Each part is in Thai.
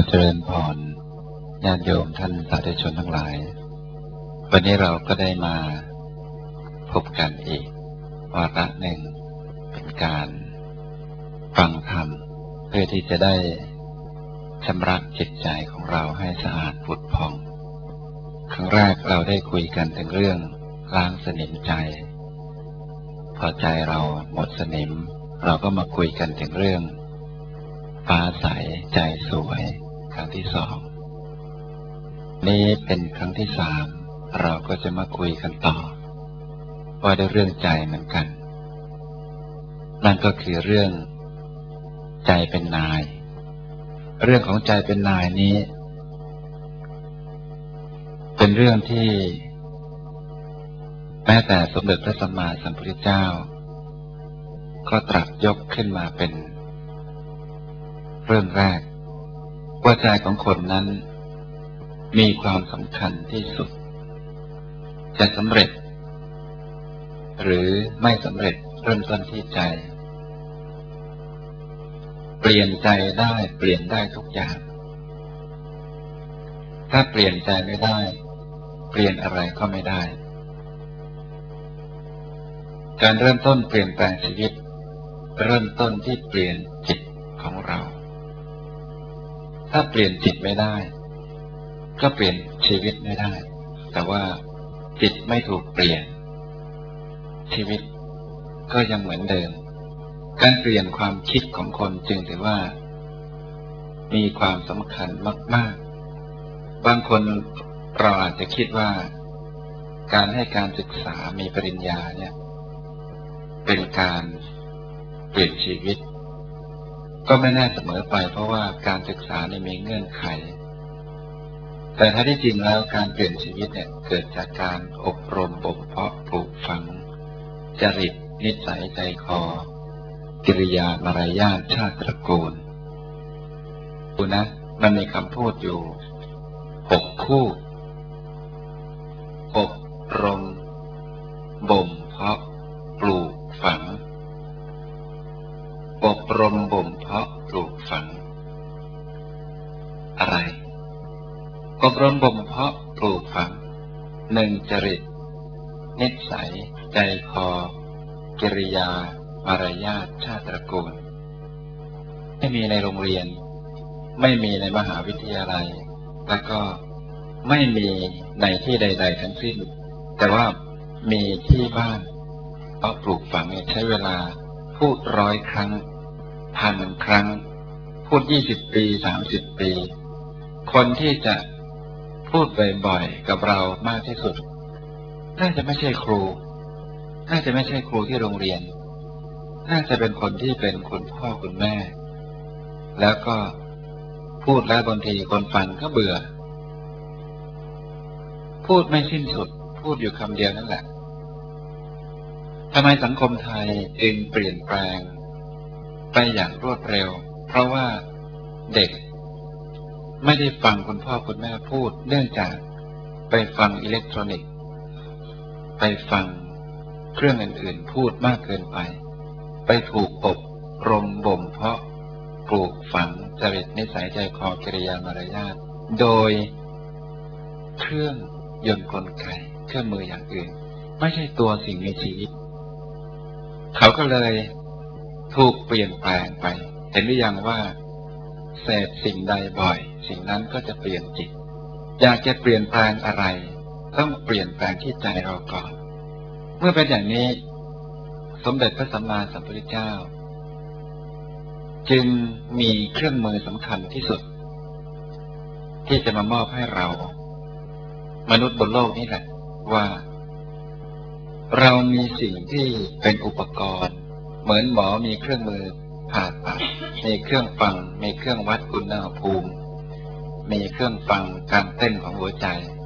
เจริญพรญาติโยมท่านสาธุชนทั้งหลายวันนี้เราก็ได้มาพบกันอีกวาระหนึ่งเป็นการฟังธรรมเพื่อที่จะได้ชำระจิตใจของเราให้สะอาดผุดผ่องครั้งแรกเราได้คุยกันถึงเรื่องล้างสนิมใจพอใจเราหมดสนิมเราก็มาคุยกันถึงเรื่องฟ้าใสใจสวยครั้งที่สองนี้เป็นครั้งที่สามเราก็จะมาคุยกันต่อว่าด้วยเรื่องใจเหมือนกันนั่นก็คือเรื่องใจเป็นนายเรื่องของใจเป็นนายนี้เป็นเรื่องที่แม้แต่สมเด็จพระสัมมาสัมพุทธเจ้าก็ตรัสยกขึ้นมาเป็นเรื่องแรกว่าใจของคนนั้นมีความสำคัญที่สุดจะสำเร็จหรือไม่สำเร็จเริ่มต้นที่ใจเปลี่ยนใจได้เปลี่ยนได้ทุกอย่างถ้าเปลี่ยนใจไม่ได้เปลี่ยนอะไรก็ไม่ได้การเริ่มต้นเปลี่ยนแปลงชีวิตเริ่มต้นที่เปลี่ยนจิตของเราถ้าเปลี่ยนจิตไม่ได้ก็เปลี่ยนชีวิตไม่ได้แต่ว่าจิตไม่ถูกเปลี่ยนชีวิตก็ยังเหมือนเดิมการเปลี่ยนความคิดของคนจึงถือว่ามีความสำคัญมากๆบางคนเราอาจจะคิดว่าการให้การศึกษามีปริญญาเนี่ยเป็นการเปลี่ยนชีวิตก็ไม่แน่เสมอไปเพราะว่าการศึกษาเนี่ยมีเงื่อนไขแต่ถ้าที่จริงแล้วการเปลี่ยนชีวิตเนี่ยเกิดจากการอบรมบ่มเพาะปลูกฝังจริตนิสัยใจคอกิริยามารยาทชาติตระกูลดูนะมันมีคำพูดอยู่6คู่อบรมบ่มเพาะปลูกฝังอบรมบ่มเพาะปลูกฝังอะไรอบรมบ่มเพาะปลูกฝัง1จริตนิสัยใจคอกิริยามารยาทชาติตระกูลไม่มีในโรงเรียนไม่มีในมหาวิทยาลัยแล้วก็ไม่มีในที่ใดๆทั้งสิ้นแต่ว่ามีที่บ้านเพราะปลูกฝังใช้เวลาพูด100 ครั้ง1,000 ครั้งพูด20 ปี30 ปีคนที่จะพูดบ่อยๆกับเรามากที่สุดน่าจะไม่ใช่ครูน่าจะไม่ใช่ครูที่โรงเรียนน่าจะเป็นคนที่เป็นคุณพ่อคุณแม่แล้วก็พูดแล้วบางทีคนฟังก็เบื่อพูดไม่สิ้นสุดพูดอยู่คำเดียวนั่นแหละทำไมสังคมไทยจึงเปลี่ยนแปลงไปอย่างรวดเร็วเพราะว่าเด็กไม่ได้ฟังคุณพ่อคุณแม่พูดเนื่องจากไปฟังอิเล็กทรอนิกส์ไปฟังเครื่องอื่นๆพูดมากเกินไปไปถูกอบรมบ่มเพาะปลูกฝังจริตนิสัยใจคอกิริยามารยาทโดยเครื่องยนต์กลไกเครื่องมืออย่างอื่นไม่ใช่ตัวสิ่งมีชีวิตเขาก็เลยถูกเปลี่ยนแปลงไปเห็นหรือยังว่าเสพสิ่งใดบ่อยสิ่งนั้นก็จะเปลี่ยนจิตอยากจะเปลี่ยนแปลงอะไรต้องเปลี่ยนแปลงที่ใจเราก่อนเมื่อเป็นอย่างนี้สมเด็จพระสัมมาสัมพุทธเจ้าจึงมีเครื่องมือสำคัญที่สุดที่จะมามอบให้เรามนุษย์บนโลกนี้แหละว่าเรามีสิ่งที่เป็นอุปกรณ์เหมือนหมอมีเครื่องมือผ่าตัดมีเครื่องฟังมีเครื่องวัดอุณหภูมิมีเครื่องฟังการเต้นของหัวใจ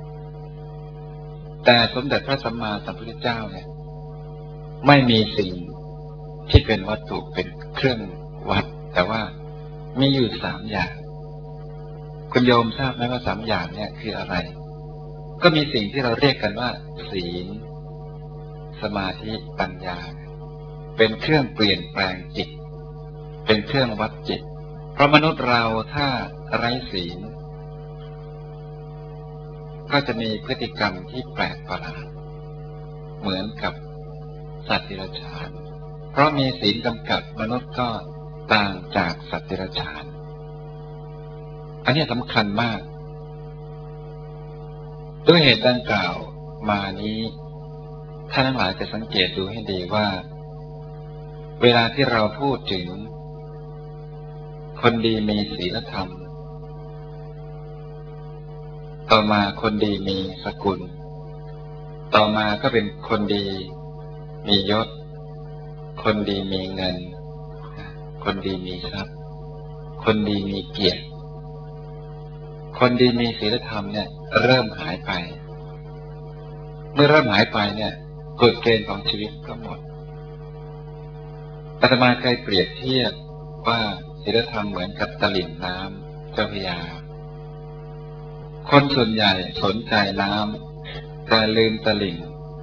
แต่สมเด็จพระสัมมาสัมพุทธเจ้าเนี่ยไม่มีสิ่งที่เป็นวัตถุเป็นเครื่องวัดแต่ว่ามีอยู่3 อย่างคุณโยมทราบไหมว่า3 อย่างเนี่ยคืออะไรก็มีสิ่งที่เราเรียกกันว่าศีลสมาธิปัญญาเป็นเครื่องเปลี่ยนแปลงจิตเป็นเครื่องวัดจิตเพราะมนุษย์เราถ้าไร้ศีลก็จะมีพฤติกรรมที่แปลกประหลาดเหมือนกับสัตว์เดรัจฉานเพราะมีศีลกำกับมนุษย์ก็ต่างจากสัตว์เดรัจฉานอันนี้สำคัญมากด้วยเหตุดังกล่าวมานี้ท่านทั้งหลายจะสังเกตดูให้ดีว่าเวลาที่เราพูดถึงคนดีมีศีลธรรมต่อมาคนดีมีสกุลต่อมาก็เป็นคนดีมียศคนดีมีเงินคนดีมีทรัพย์คนดีมีเกียรติคนดีมีศีลธรรมเนี่ยเริ่มหายไปเมื่อเริ่มหายไปเนี่ยกฎเกณฑ์ของชีวิตก็หมดอาตมาเคยเปรียบเทียบว่าศีลธรรมเหมือนกับตลิ่งน้ำเจ้าพระยาคนส่วนใหญ่สนใจน้ำแต่ลืมตลิ่ง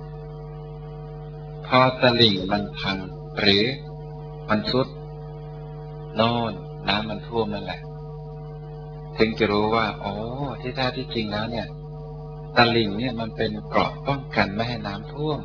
พอตลิ่งมันพังหรือมันทรุดโน่นน้ำมันท่วมนั่นแหละถึงจะรู้ว่าโอ้ที่แท้ที่จริงแล้วเนี่ยตลิ่งเนี่ยมันเป็นเกราะป้องกันไม่ให้น้ำท่วม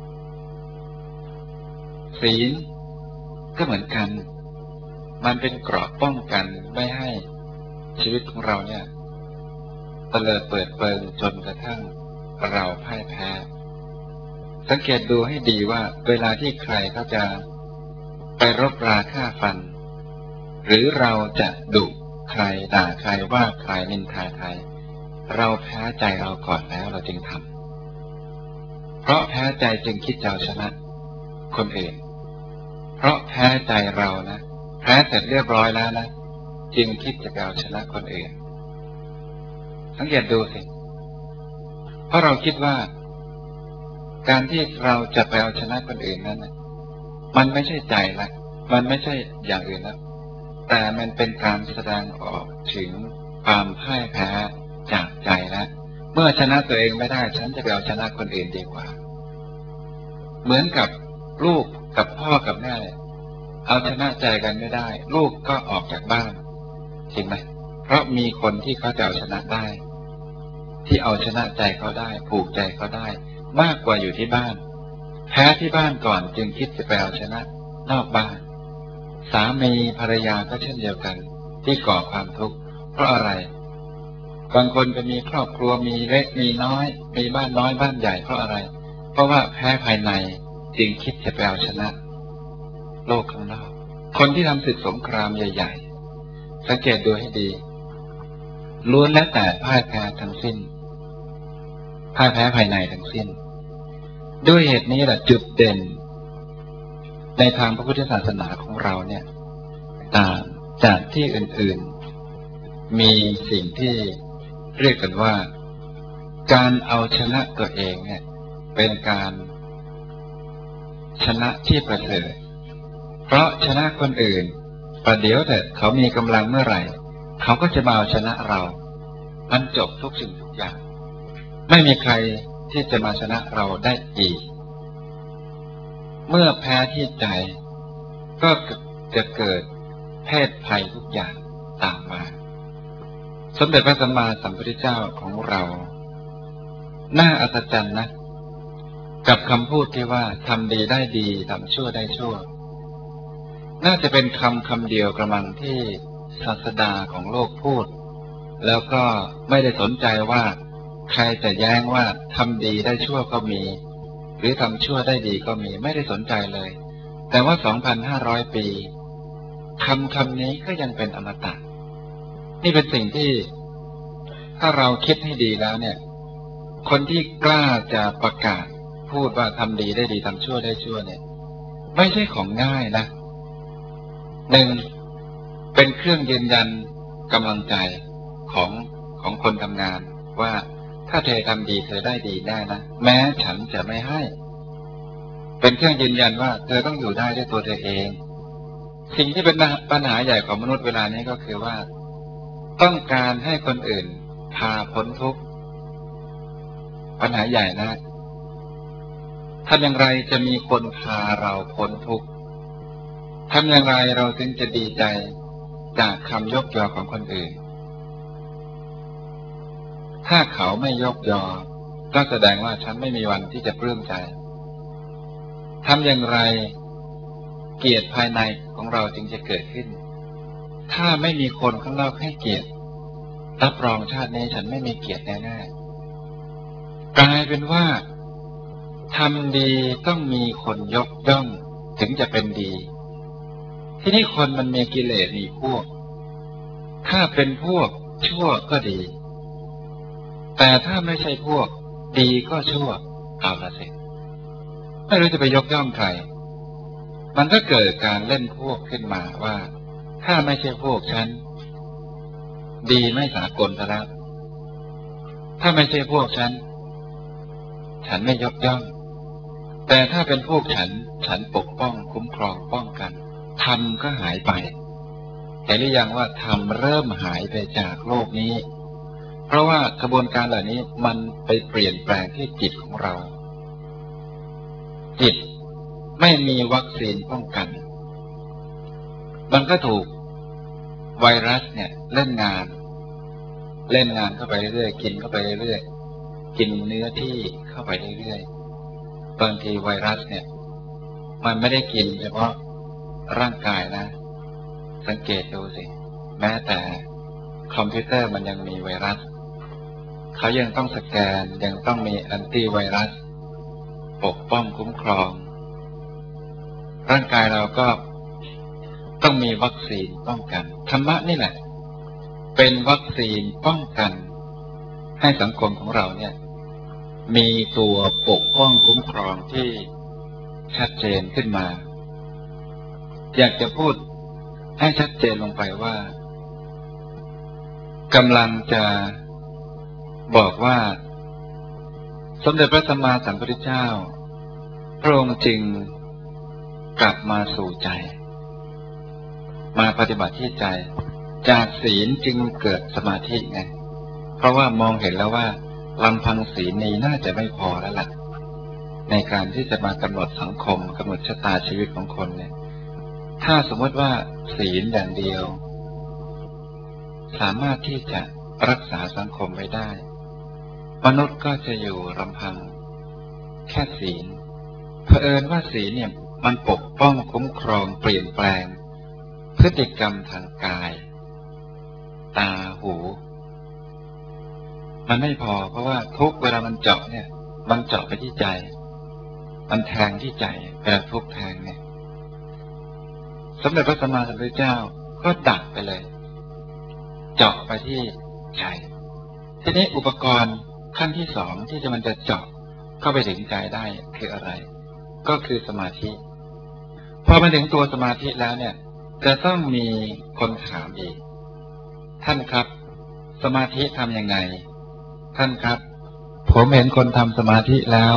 ศีลก็เหมือนกันมันเป็นเกราะป้องกันไม่ให้ชีวิตของเราเนี่ยเตลิดเปิดเปิงจนกระทั่งเราพ่ายแพ้สังเกตดูให้ดีว่าเวลาที่ใครเขาจะไปรบราฆ่าฟันหรือเราจะดุใครด่าใครว่าใครนินทาใครเราแพ้ใจเราก่อนแล้วเราจึงทำเพราะแพ้ใจจึงคิดจะเอาชนะคนอื่นเพราะแพ้ใจเรานะแพ้เสร็จเรียบร้อยแล้วนะจึงคิดจะเอาชนะคนอื่นสังเกตดูสิเพราะเราคิดว่าการที่เราจะไปเอาชนะคนอื่นนั้นมันไม่ใช่ใจละมันไม่ใช่อย่างอื่นแล้วแต่มันเป็นการแสดงออกถึงความพ่ายแพ้จากใจแล้วเมื่อชนะตัวเองไม่ได้ฉันจะไปเอาชนะคนอื่นดีกว่าเหมือนกับลูกกับพ่อกับแม่เอาชนะใจกันไม่ได้ลูกก็ออกจากบ้านจริงไหมเพราะมีคนที่เขาจะเอาชนะได้ที่เอาชนะใจเขาได้ผูกใจเขาได้มากกว่าอยู่ที่บ้านแพ้ที่บ้านก่อนจึงคิดจะไปเอาชนะนอกบ้านสามีภรรยาก็เช่นเดียวกันที่ก่อความทุกข์เพราะอะไรบางคนไปมีครอบครัวมีเล็กมีน้อยมีบ้านน้อยบ้านใหญ่เพราะอะไรเพราะว่าแพ้ภายในจึงคิดจะไปเอาชนะโลกข้างนอกคนที่ทำศึกสงครามใหญ่ๆสังเกตดูให้ดีล้วนแล้วแต่พ่ายแพ้ทั้งสิ้นพ่ายแพ้ภายในทั้งสิ้นด้วยเหตุนี้แหละจุดเด่นในทางพระพุทธศาสนาของเราเนี่ยต่างจากที่อื่นๆมีสิ่งที่เรียกกันว่าการเอาชนะตัวเองเนี่ยเป็นการชนะที่ประเสริฐเพราะชนะคนอื่นประเดี๋ยวแต่เขามีกำลังเมื่อไหร่เขาก็จะมาเอาชนะเรามันจบทุกสิ่งทุกอย่างไม่มีใครที่จะมาชนะเราได้อีกเมื่อแพ้ที่ใจก็จะเกิดเพศภัยทุกอย่างตามมาสมเด็จพระสัมมาสัมพุทธเจ้าของเราน่าอัศจรรย์นะกับคำพูดที่ว่าทำดีได้ดีทำชั่วได้ชั่วน่าจะเป็นคำเดียวกระมังที่ศาสดาของโลกพูดแล้วก็ไม่ได้สนใจว่าใครจะแย้งว่าทำดีได้ชั่วก็มีหรือทำชั่วได้ดีก็มีไม่ได้สนใจเลยแต่ว่า 2,500 ปีคำนี้ก็ยังเป็นอมตะนี่เป็นสิ่งที่ถ้าเราคิดให้ดีแล้วเนี่ยคนที่กล้าจะประกาศพูดว่าทำดีได้ดีทำชั่วได้ชั่วเนี่ยไม่ใช่ของง่ายนะหนึ่งเป็นเครื่องยืนยันกำลังใจของคนทำงานว่าถ้าเธอทำดีเธอได้ดีได้นะแม้ฉันจะไม่ให้เป็นเครื่องยืนยันว่าเธอต้องอยู่ได้ด้วยตัวเธอเองสิ่งที่เป็นปัญหาใหญ่ของมนุษย์เวลานี้ก็คือว่าต้องการให้คนอื่นพาพ้นทุกข์ปัญหาใหญ่นะทำอย่างไรจะมีคนพาเราพ้นทุกข์ทำอย่างไรเราถึงจะดีใจจากคำยกยอของคนอื่นถ้าเขาไม่ยกยอก็แสดงว่าฉันไม่มีวันที่จะปลื้มใจทำอย่างไรเกียรติภายในของเราจึงจะเกิดขึ้นถ้าไม่มีคนข้างนอกให้เกียรติรับรองชาตินี้ฉันไม่มีเกียรติแน่ๆกลายเป็นว่าทำดีต้องมีคนยกย่องถึงจะเป็นดีที่นี่คนมันมีกิเลสมีพวกถ้าเป็นพวกชั่วก็ดีแต่ถ้าไม่ใช่พวกดีก็ชั่วเอาละสิไม่รู้จะไปยกย่องใครมันก็เกิดการเล่นพวกขึ้นมาว่าถ้าไม่ใช่พวกฉันดีไม่สากลซะแล้วถ้าไม่ใช่พวกฉันไม่ยกย่องแต่ถ้าเป็นพวกฉันปกป้องคุ้มครองป้องกันธรรมก็หายไปเห็นหรือยังว่าธรรมเริ่มหายไปจากโลกนี้เพราะว่ากระบวนการเหล่านี้มันไปเปลี่ยนแปลงที่จิตของเราจิตไม่มีวัคซีนป้องกันมันก็ถูกไวรัสเนี่ยเล่นงานเข้าไปเรื่อยๆกินเข้าไปเรื่อยๆกินเนื้อที่เข้าไปเรื่อยๆบางทีไวรัสเนี่ยมันไม่ได้กินเฉพาะร่างกายนะสังเกตดูสิแม้แต่คอมพิวเตอร์มันยังมีไวรัสเขายังต้องสแกนยังต้องมีแอนตี้ไวรัสปกป้องคุ้มครองร่างกายเราก็ต้องมีวัคซีนป้องกันธรรมะนี่แหละเป็นวัคซีนป้องกันให้สังคมของเราเนี่ยมีตัวปกป้องคุ้มครองที่ชัดเจนขึ้นมาอยากจะพูดให้ชัดเจนลงไปว่ากำลังจะบอกว่าสมเด็จพระสัมมาสัมพุทธเจ้าพระองค์จึงกลับมาสู่ใจมาปฏิบัติที่ใจจากศีลจึงเกิดสมาธิไงเพราะว่ามองเห็นแล้วว่าลำพังศีลนี้น่าจะไม่พอแล้วล่ะในการที่จะมากำหนดสังคมกำหนดชะตาชีวิตของคนเนี่ยถ้าสมมติว่าศีลอย่างเดียวสามารถที่จะรักษาสังคมไว้ได้มนุษย์ก็จะอยู่ลำพังแค่ศีลเผอิญว่าศีลเนี่ยมันปกป้องคุ้มครองเปลี่ยนแปลงพฤติกรรมทางกายตาหูมันไม่พอเพราะว่าทุกเวลามันเจาะเนี่ยมันเจาะไปที่ใจมันแทงที่ใจเวลาทุกแทงเนี่ยสมเด็จพระสัมมาสัมพุทธเจ้าก็ดักไปเลยเจาะไปที่ใจทีนี้อุปกรณ์ขั้นที่สองที่มันจะเจาะเข้าไปถึงใจได้คืออะไรก็คือสมาธิพอมาถึงตัวสมาธิแล้วเนี่ยจะต้องมีคนถามอีกท่านครับสมาธิทำยังไงท่านครับผมเห็นคนทำสมาธิแล้ว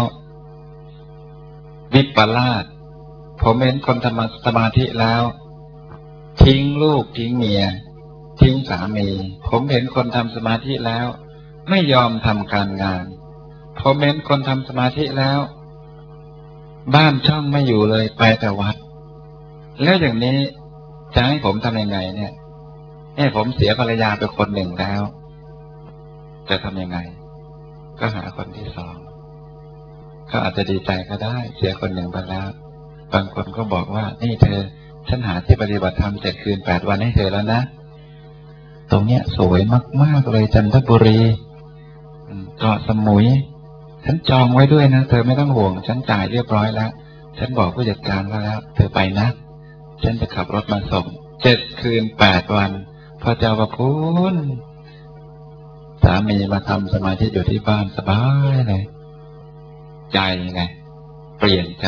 วิปลาสผมเห็นคนทำสมาธิแล้วทิ้งลูกทิ้งเมียทิ้งสามีผมเห็นคนทำสมาธิแล้วไม่ยอมทำการงานผมเห็นคนทำสมาธิแล้วบ้านช่องไม่อยู่เลยไปแต่วัดแล้วอย่างนี้จะให้ผมทำยังไงเนี่ยผมเสียภรรยาไปคนหนึ่งแล้วจะทำยังไงก็หาคนที่สองก็อาจจะดีใจก็ได้เสียคนหนึ่งไปแล้วบางคนก็บอกว่านี่เธอฉันหาที่ปฏิบัติธรรม7 คืน 8 วันให้เธอแล้วนะตรงเนี้ยสวยมากๆเลยจันทบุรีเกาะสมุยฉันจองไว้ด้วยนะเธอไม่ต้องห่วงฉันจ่ายเรียบร้อยแล้วฉันบอกผู้จัดการแล้วเธอไปนะฉันจะขับรถมาส่ง7 คืน 8 วันพระเจ้าประคุณสามีมาทำสมาธิอยู่ที่บ้านสบายเลยใจไงเปลี่ยนใจ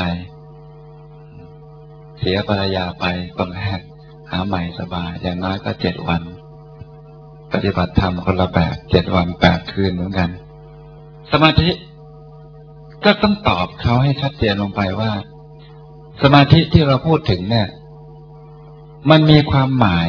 เสียภรรยาไปคนแรกหาใหม่สบายอย่างน้อยก็7 วันปฏิบัติธรรมคนละแบบ7 วัน 8 คืนเหมือนกันสมาธิก็ต้องตอบเขาให้ชัดเจนลงไปว่าสมาธิที่เราพูดถึงเนี่ยมันมีความหมาย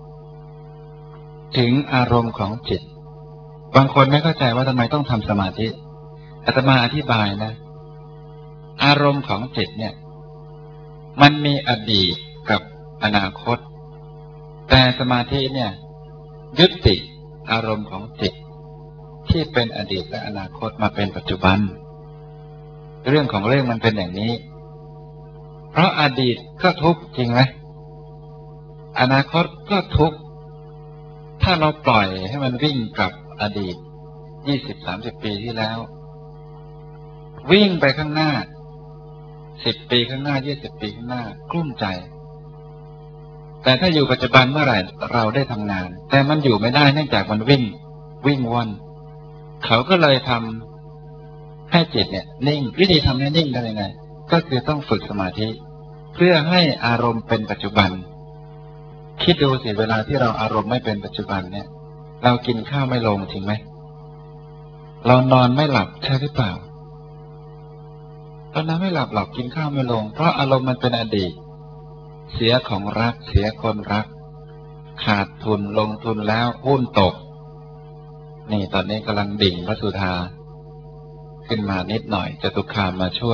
ถึงอารมณ์ของจิตบางคนไม่เข้าใจว่าทำไมต้องทำสมาธิอาตมาอธิบายนะอารมณ์ของจิตเนี่ยมันมีอดีตกับอนาคตแต่สมาธิเนี่ยยุติอารมณ์ของจิตที่เป็นอดีตและอนาคตมาเป็นปัจจุบันเรื่องของเรื่องมันเป็นอย่างนี้เพราะอดีตก็ทุกข์จริงไหมอนาคตก็ทุกข์ถ้าเราปล่อยให้มันวิ่งกับอดีต20-30 ปีที่แล้ววิ่งไปข้างหน้า10 ปีข้างหน้า20 ปีข้างหน้ากลุ้มใจแต่ถ้าอยู่ปัจจุบันเมื่อไหร่เราได้ทำงานแต่มันอยู่ไม่ได้เนื่องจากมันวิ่งว่อนเขาก็เลยทำให้จิตเนี่ยนิ่งวิธีทำให้นิ่งได้ยังไงก็คือต้องฝึกสมาธิเพื่อให้อารมณ์เป็นปัจจุบันคิดดูสิเวลาที่เราอารมณ์ไม่เป็นปัจจุบันเนี่ยเรากินข้าวไม่ลงจริงไหมเรานอนไม่หลับใช่หรือเปล่าเรานอนไม่หลับหรอกกินข้าวไม่ลงเพราะอารมณ์มันเป็นอดีตเสียของรักเสียคนรักขาดทุนลงทุนแล้วหุ้นตกนี่ตอนนี้กำลังดิ่งพระสุธาขึ้นมานิดหน่อยจตุคามมาช่วย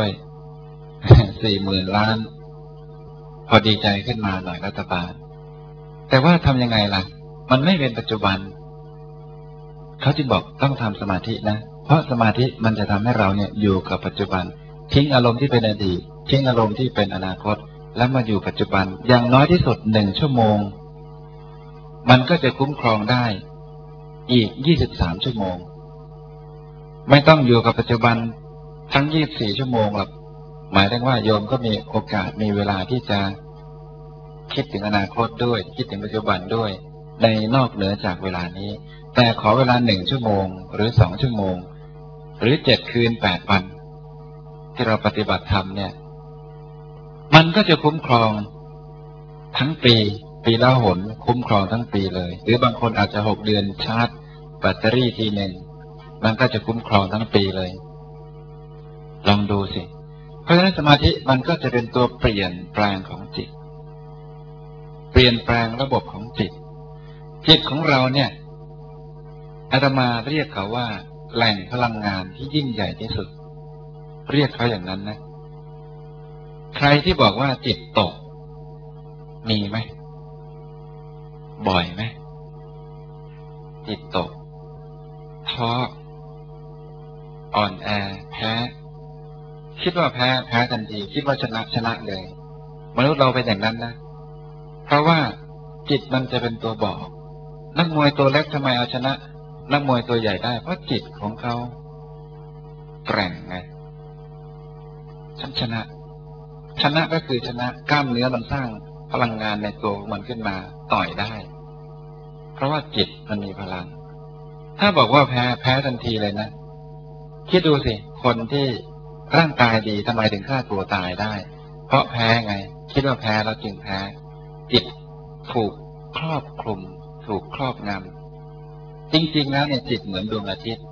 40,000 ล้านพอดีใจขึ้นมาหน่อยรัฐบาลแต่ว่าทำยังไงล่ะมันไม่เป็นปัจจุบันเขาจึงบอกต้องทำสมาธินะเพราะสมาธิมันจะทำให้เราเนี่ยอยู่กับปัจจุบันทิ้งอารมณ์ที่เป็นอดีตทิ้งอารมณ์ที่เป็นอนาคตแล้วมาอยู่ปัจจุบันอย่างน้อยที่สุด1 ชั่วโมงมันก็จะคุ้มครองได้อีก23 ชั่วโมงไม่ต้องอยู่กับปัจจุบันทั้ง24 ชั่วโมงหรอกหมายถึงว่าโยมก็มีโอกาสมีเวลาที่จะคิดถึงอนาคตด้วยคิดถึงปัจจุบันด้วยในนอกเหนือจากเวลานี้แต่ขอเวลา1 ชั่วโมงหรือ2 ชั่วโมงหรือ7 คืน 8 วันที่เราปฏิบัติธรรมเนี่ยมันก็จะคุ้มครองทั้งปีละหนคุ้มครองทั้งปีเลยหรือบางคนอาจจะ6 เดือนชาร์จแบตเตอรี่ทีหนึ่งมันก็จะคุ้มครองทั้งปีเลยลองดูสิเพราะฉะนั้นสมาธิมันก็จะเป็นตัวเปลี่ยนแปลงของจิตเปลี่ยนแปลงระบบของจิตของเราเนี่ยอาตมาเรียกเขาว่าแหล่งพลังงานที่ยิ่งใหญ่ที่สุดเรียกเขาอย่างนั้นนะใครที่บอกว่าจิตตกมีไหมบ่อยไหมจิตตกท้ออ่อนแอแพ้คิดว่าแพ้ทันทีคิดว่าชนะเลยมนุษย์เราเป็นอย่างนั้นนะเพราะว่าจิตมันจะเป็นตัวบอกนักมวยตัวเล็กทำไมเอาชนะนักมวยตัวใหญ่ได้เพราะจิตของเขาแกร่งไงฉันชนะก็คือชนะกล้ามเนื้อมันสร้างพลังงานในตัวมันขึ้นมาต่อยได้เพราะว่าจิตมันมีพลังถ้าบอกว่าแพ้ทันทีเลยนะคิดดูสิคนที่ร่างกายดีทำไมถึงฆ่าตัวตายได้เพราะแพ้ไงคิดว่าแพ้แล้วจึงแพ้จิตถูกครอบคลุมถูกครอบงำจริงๆแล้วเนี่ยจิตเหมือนดวงอาทิตย์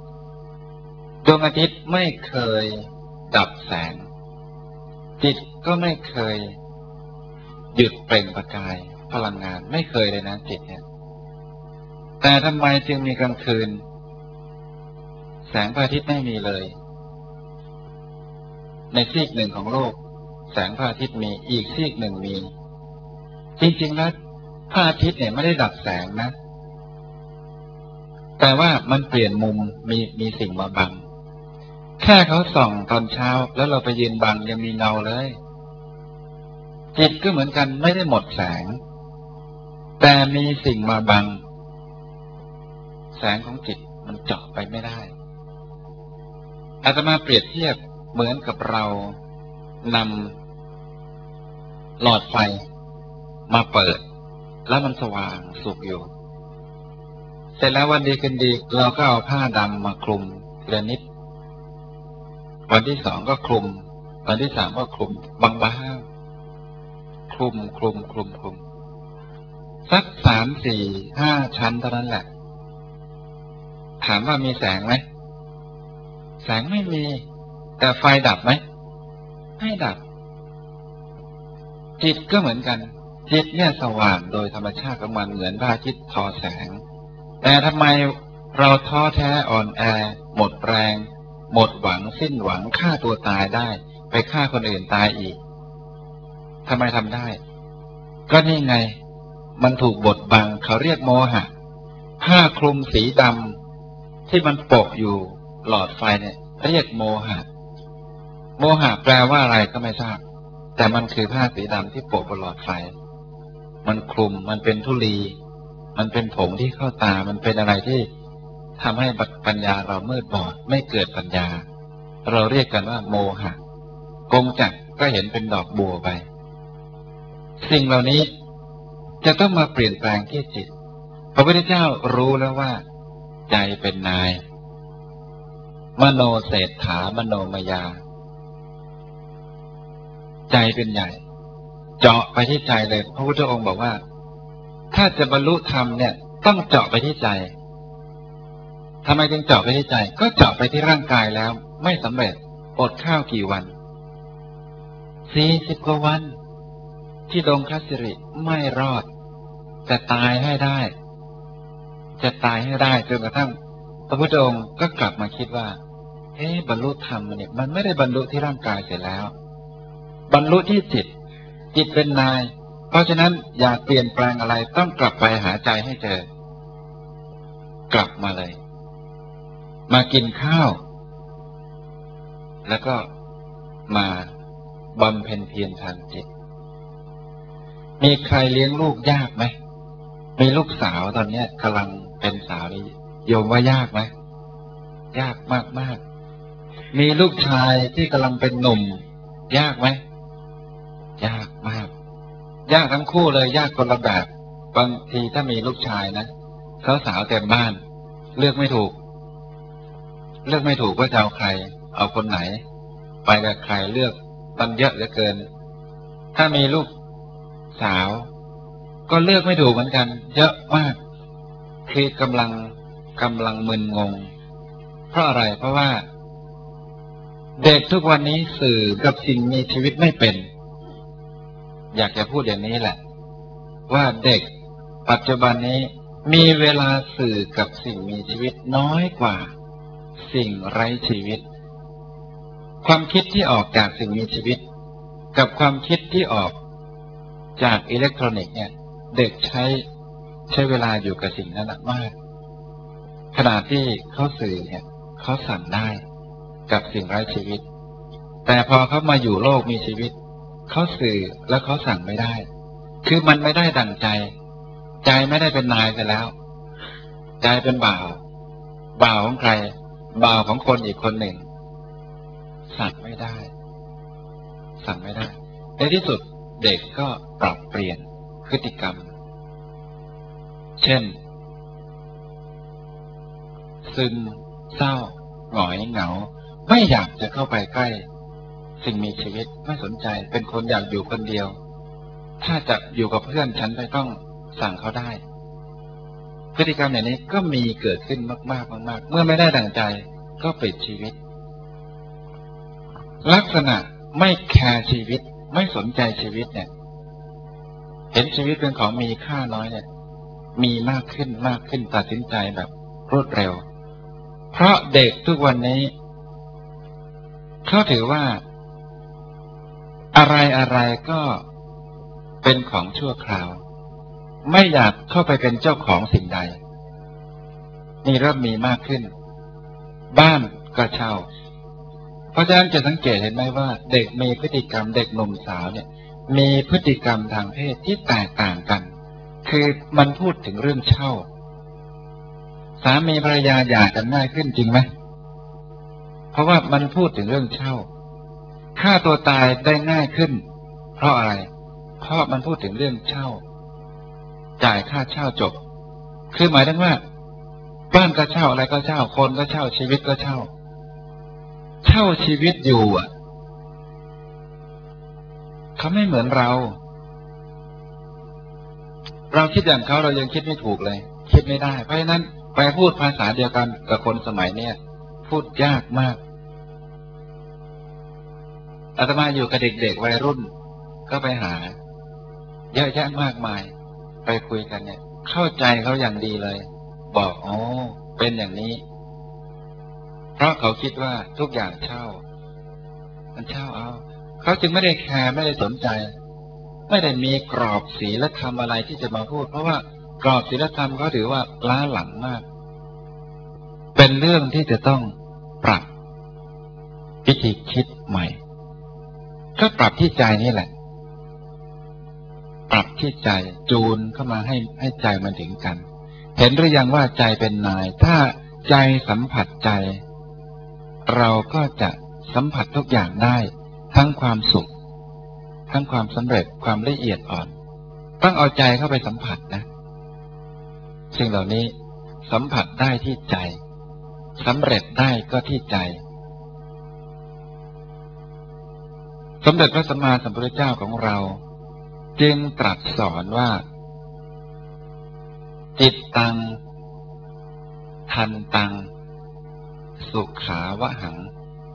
ไม่เคยดับแสงจิตก็ไม่เคยหยุดเปล่งประกายพลังงานไม่เคยเลยนะจิตเนี่ยแต่ทำไมจึงมีกลางคืนแสงพระอาทิตย์ไม่มีเลยในซีกหนึ่งของโลกแสงพระอาทิตย์มีอีกซีกหนึ่งมีจริงๆแล้วพระอาทิตย์เนี่ยไม่ได้ดับแสงนะแต่ว่ามันเปลี่ยนมุมมีสิ่งมาบังแค่เขาส่องตอนเช้าแล้วเราไปยืนบังยังมีเงาเลยจิตก็เหมือนกันไม่ได้หมดแสงแต่มีสิ่งมาบังแสงของจิตมันเจาะไปไม่ได้อาตมาเปรียบเทียบเหมือนกับเรานำหลอดไฟมาเปิดแล้วมันสว่างสุกอยู่เสร็จแล้ววันดีคืนดีเราก็เอาผ้าดำมาคลุมทีละนิดวันที่2ก็คลุมวันที่3ก็คลุมบางๆคลุมสัก3 4 5 ชั้นเท่านั้นแหละถามว่ามีแสงไหมแสงไม่มีแต่ไฟดับไหมไม่ดับจิตก็เหมือนกันจิตเนี่ยสว่างโดยธรรมชาติของมันเหมือนพระอาทิตย์ทอแสงแต่ทำไมเราท้อแท้อ่อนแอหมดแรงหมดหวังสิ้นหวังฆ่าตัวตายได้ไปฆ่าคนอื่นตายอีกทำไมทำได้ก็นี่ไงมันถูกบดบังเขาเรียกโมหะผ้าคลุมสีดำที่มันโปะอยู่หลอดไฟเนี่ยเรียกโมหะโมหะแปลว่าอะไรก็ไม่ทราบแต่มันคือผ้าสีดำที่โปะบนหลอดไฟมันคลุมมันเป็นธุลีมันเป็นผงที่เข้าตามันเป็นอะไรที่ทำให้ปัญญาเรามืดบอดไม่เกิดปัญญาเราเรียกกันว่าโมหะกงจักรก็เห็นเป็นดอกบัวไปสิ่งเหล่านี้จะต้องมาเปลี่ยนแปลงที่จิตพระพุทธเจ้ารู้แล้วว่าใจเป็นนายมโนเศรษฐามโนมยาใจเป็นใหญ่เจาะไปที่ใจเลยพระพุทธองค์บอกว่าถ้าจะบรรลุธรรมเนี่ยต้องเจาะไปที่ใจทำไมจึงเจาะไปที่ใจก็เจาะไปที่ร่างกายแล้วไม่สำเร็จอดข้าวกี่วัน40 กว่าวันที่ดงคัสสิริไม่รอดจะตายให้ได้จนกระทั่งพระพุทธองค์ก็กลับมาคิดว่าบรรลุธรรมเนี่ยมันไม่ได้บรรลุที่ร่างกายเสร็จแล้วบรรลุที่จิตเป็นนายเพราะฉะนั้นอยากเปลี่ยนแปลงอะไรต้องกลับไปหาใจให้เจอกลับมาเลยมากินข้าวแล้วก็มาบำเพ็ญเพียรทางจิตมีใครเลี้ยงลูกยากไหมมีลูกสาวตอนนี้กำลังเป็นสาวนี่โยมว่ายากไหมยากมากๆมีลูกชายที่กำลังเป็นหนุ่มยากไหมยากมากยากทั้งคู่เลยยากคนละแบบบางทีถ้ามีลูกชายนะสาวๆเต็มบ้านเลือกไม่ถูกว่าจะเอาใครเอาคนไหนไปกับใครเลือกมันเยอะเหลือเกินถ้ามีลูกสาวก็เลือกไม่ถูกเหมือนกันเยอะมากคือกำลังมึนงงเพราะอะไรเพราะว่าเด็กทุกวันนี้สื่อกับสิ่งมีชีวิตไม่เป็นอยากจะพูดอย่างนี้แหละว่าเด็กปัจจุบันนี้มีเวลาสื่อกับสิ่งมีชีวิตน้อยกว่าสิ่งไร้ชีวิตความคิดที่ออกจากสิ่งมีชีวิตกับความคิดที่ออกจากอิเล็กทรอนิกส์เนี่ยเด็กใช้เวลาอยู่กับสิ่งนั้นมากขณะที่เขาสื่อเนี่ยเขาสั่งได้กับสิ่งไร้ชีวิตแต่พอเขามาอยู่โลกมีชีวิตเขาสื่อแล้วเขาสั่งไม่ได้คือมันไม่ได้ดั่งใจไม่ได้เป็นนายกันแล้วใจเป็นบ่าวของใครบ่าวของคนอีกคนหนึ่งสั่งไม่ได้ในที่สุดเด็กก็ปรับเปลี่ยนพฤติกรรมเช่นซึมเศร้าหงอยเหงาไม่อยากจะเข้าไปใกล้สิ่งมีชีวิตไม่สนใจเป็นคนอยากอยู่คนเดียวถ้าจะอยู่กับเพื่อนฉันไปต้องสั่งเขาได้พฤติกรรมอย่างนี้ก็มีเกิดขึ้นมากเมื่อไม่ได้ดั่งใจก็ปิดชีวิตลักษณะไม่แคร์ชีวิตไม่สนใจชีวิตเนี่ยเห็นชีวิตเป็นของมีค่าน้อยเนี่ยมีมากขึ้นตัดสินใจแบบรวดเร็วเพราะเด็กทุกวันนี้เขาถือว่าอะไรก็เป็นของชั่วคราวไม่อยากเข้าไปเป็นเจ้าของสิ่งใดนี่เริ่มมีมากขึ้นบ้านก็เช่าเพราะฉะนั้นจะสังเกตเห็นไหมว่าเด็กมีพฤติกรรมเด็กหนุ่มสาวเนี่ยมีพฤติกรรมทางเพศที่แตกต่างกันคือมันพูดถึงเรื่องเช่าสามีภรรยาหย่ากันง่ายขึ้นจริงไหมเพราะว่ามันพูดถึงเรื่องเช่าฆ่าตัวตายได้ง่ายขึ้นเพราะอะไรเพราะมันพูดถึงเรื่องเช่าจ่ายค่าเช่าจบคือหมายถึงว่าบ้านก็เช่าอะไรก็เช่าคนก็เช่าชีวิตก็เช่าชีวิตอยู่เขาไม่เหมือนเราคิดอย่างเขาเรายังคิดไม่ถูกเลยคิดไม่ได้เพราะฉะนั้นไปพูดภาษาเดียวกันกับคนสมัยเนี้ยพูดยากมากอาตมาอยู่กับเด็กๆวัยรุ่นก็ไปหาเยอะแยะมากมายไปคุยกันเนี่ยเข้าใจเขาอย่างดีเลยบอกเป็นอย่างนี้เพราะเขาคิดว่าทุกอย่างเช่ามันเช่าเอาเขาจึงไม่ได้แคร์ไม่ได้สนใจไม่ได้มีกรอบศีลธรรมอะไรที่จะมาพูดเพราะว่ากรอบศีลธรรมเขาถือว่าล้าหลังมากเป็นเรื่องที่จะต้องปรับวิธีคิดใหม่ก็ปรับที่ใจนี่แหละปรับที่ใจจูนเข้ามาให้ใจมันถึงกันเห็นหรือยังว่าใจเป็นนายถ้าใจสัมผัสใจเราก็จะสัมผัสทุกอย่างได้ทั้งความสุขทั้งความสำเร็จความละเอียดอ่อนต้องเอาใจเข้าไปสัมผัสนะสิ่งเหล่านี้สัมผัสได้ที่ใจสำเร็จได้ก็ที่ใจสมเด็จพระสัมมาสัมพุทธเจ้าของเราจึงตรัสสอนว่าจิตตังทันตังสุขาวหัง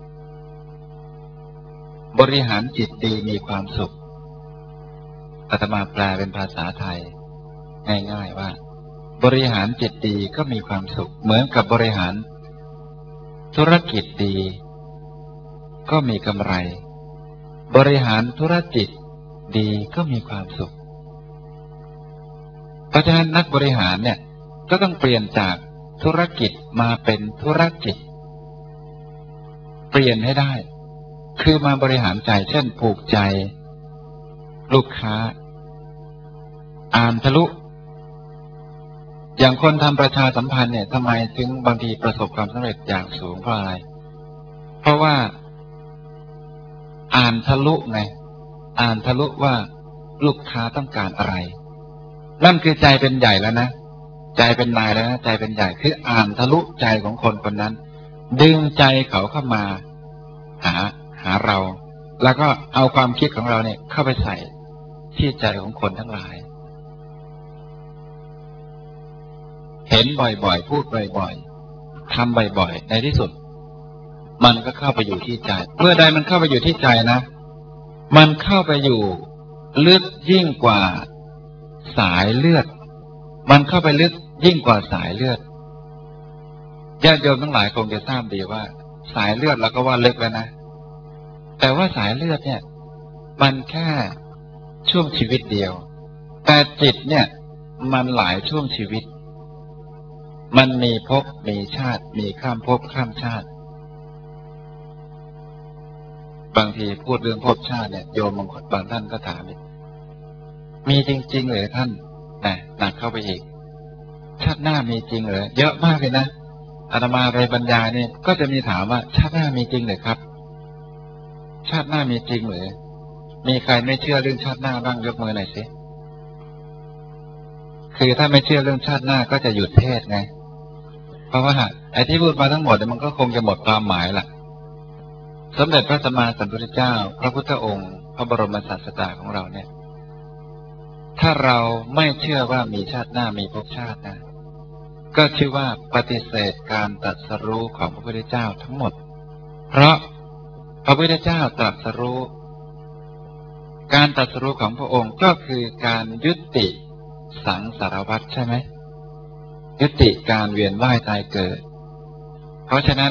บริหารจิตดีมีความสุขอาตมาแปลเป็นภาษาไทยง่ายๆว่าบริหารจิตดีก็มีความสุขเหมือนกับบริหารธุรกิจดีก็มีกำไรบริหารธุรกิจดีก็มีความสุขเพราะฉะนั้นนักบริหารเนี่ยก็ต้องเปลี่ยนจากธุรกิจมาเป็นธุรกิจเปลี่ยนให้ได้คือมาบริหารใจเช่นผูกใจลูกค้าอ่านทะลุอย่างคนทำประชาสัมพันธ์เนี่ยทำไมถึงบางทีประสบความสำเร็จอย่างสูงเพราะอะไรเพราะว่าอ่านทะลุไงอ่านทะลุว่าลูกค้าต้องการอะไรนั่นคือใจเป็นใหญ่แล้วนะใจเป็นนายแล้วนะใจเป็นใหญ่คืออ่านทะลุใจของคนคนนั้นดึงใจเขาเข้ามาหาเราแล้วก็เอาความคิดของเราเนี่ยเข้าไปใส่ที่ใจของคนทั้งหลายเห็นบ่อยๆพูดบ่อยๆทำบ่อยๆในที่สุดมันก็เข้าไปอยู่ที่ใจเมื่อใดมันเข้าไปอยู่ที่ใจนะมันเข้าไปอยู่ลึกยิ่งกว่าสายเลือดมันเข้าไปลึกยิ่งกว่าสายเลือดญาติโยมทั้งหลายคงจะทราบดีว่าสายเลือดเราก็ว่าลึกแล้วนะแต่ว่าสายเลือดเนี่ยมันแค่ช่วงชีวิตเดียวแต่จิตเนี่ยมันหลายช่วงชีวิตมันมีภพมีชาติมีข้ามภพข้ามชาติบางทีพูดเรื่องภพชาติเนี่ยโยมบางท่านก็ถามมีจริงๆหรือท่านหนักเข้าไปอีกชาติหน้ามีจริงหรือเยอะมากเลยนะอาตมาไปบรรยายเนี่ยก็จะมีถามว่าชาติหน้ามีจริงหรือครับชาติหน้ามีจริงหรือมีใครไม่เชื่อเรื่องชาติหน้าบ้างยกมือหน่อยสิคือถ้าไม่เชื่อเรื่องชาติหน้าก็จะหยุดเทศไงเพราะว่าไอ้ที่พูดมาทั้งหมดมันก็คงจะหมดความหมายละสมเด็จพระสัมมาสัมพุทธเจ้าพระพุทธองค์พระบรมศาสดาของเราเนี่ยถ้าเราไม่เชื่อว่ามีชาติหน้ามีภพชาตินะก็ชื่อว่าปฏิเสธการตรัสรู้ของพระพุทธเจ้าทั้งหมดเพราะพระพุทธเจ้าตรัสรู้การตรัสรู้ของพระองค์ก็คือการยุติสังสารวัฏใช่ไหมยุติการเวียนว่ายตายเกิดเพราะฉะนั้น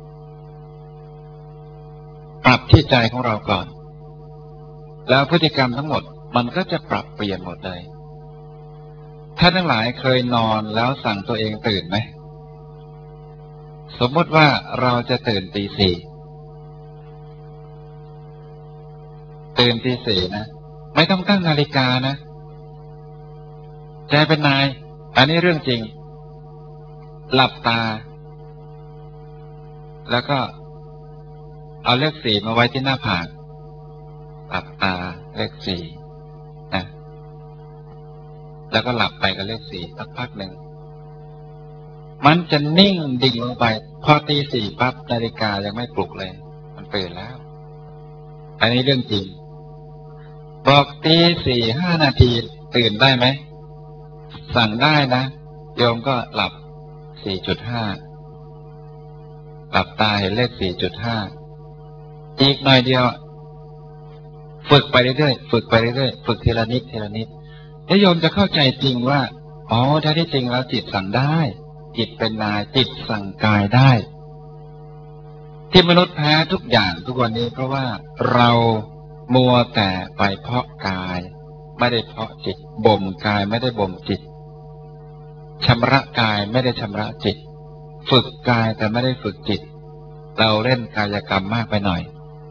ปรับที่ใจของเราก่อนแล้วพฤติกรรมทั้งหมดมันก็จะปรับเปลี่ยนหมดเลยท่านทั้งหลายเคยนอนแล้วสั่งตัวเองตื่นไหมสมมติว่าเราจะตื่นตีสี่ตื่นตีสี่นะไม่ต้องตั้งนาฬิกานะใจเป็นนายอันนี้เรื่องจริงหลับตาแล้วก็เอาเลขสี่มาไว้ที่หน้าผากหลับตาเลขสี่นะแล้วก็หลับไปกับเลขสี่สักพักหนึ่งมันจะนิ่งดิ่งลงไปพอตีสี่ปั๊บนาฬิกายังไม่ปลุกเลยมันตื่นแล้วอันนี้เรื่องจริงบอกตีสี่5 นาทีตื่นได้ไหมสั่งได้นะโยมก็หลับ 4.5 หลับตาเห็นเลข 4.5 อีกหน่อยเดียวฝึกไปเรื่อยๆฝึกไปเรื่อยๆฝึกทีละนิดทีละนิดแล้วโยมจะเข้าใจจริงว่าอ๋อแท้ที่จริงแล้วจิตสั่งได้จิตเป็นนายจิตสั่งกายได้ที่มนุษย์แพ้ทุกอย่างทุกวันนี้เพราะว่าเรามัวแต่ไปเพาะกายไม่ได้เพาะจิตบ่มกายไม่ได้บ่มจิตชำระกายไม่ได้ชำระจิตฝึกกายแต่ไม่ได้ฝึกจิตเราเล่นกายกรรมมากไปหน่อย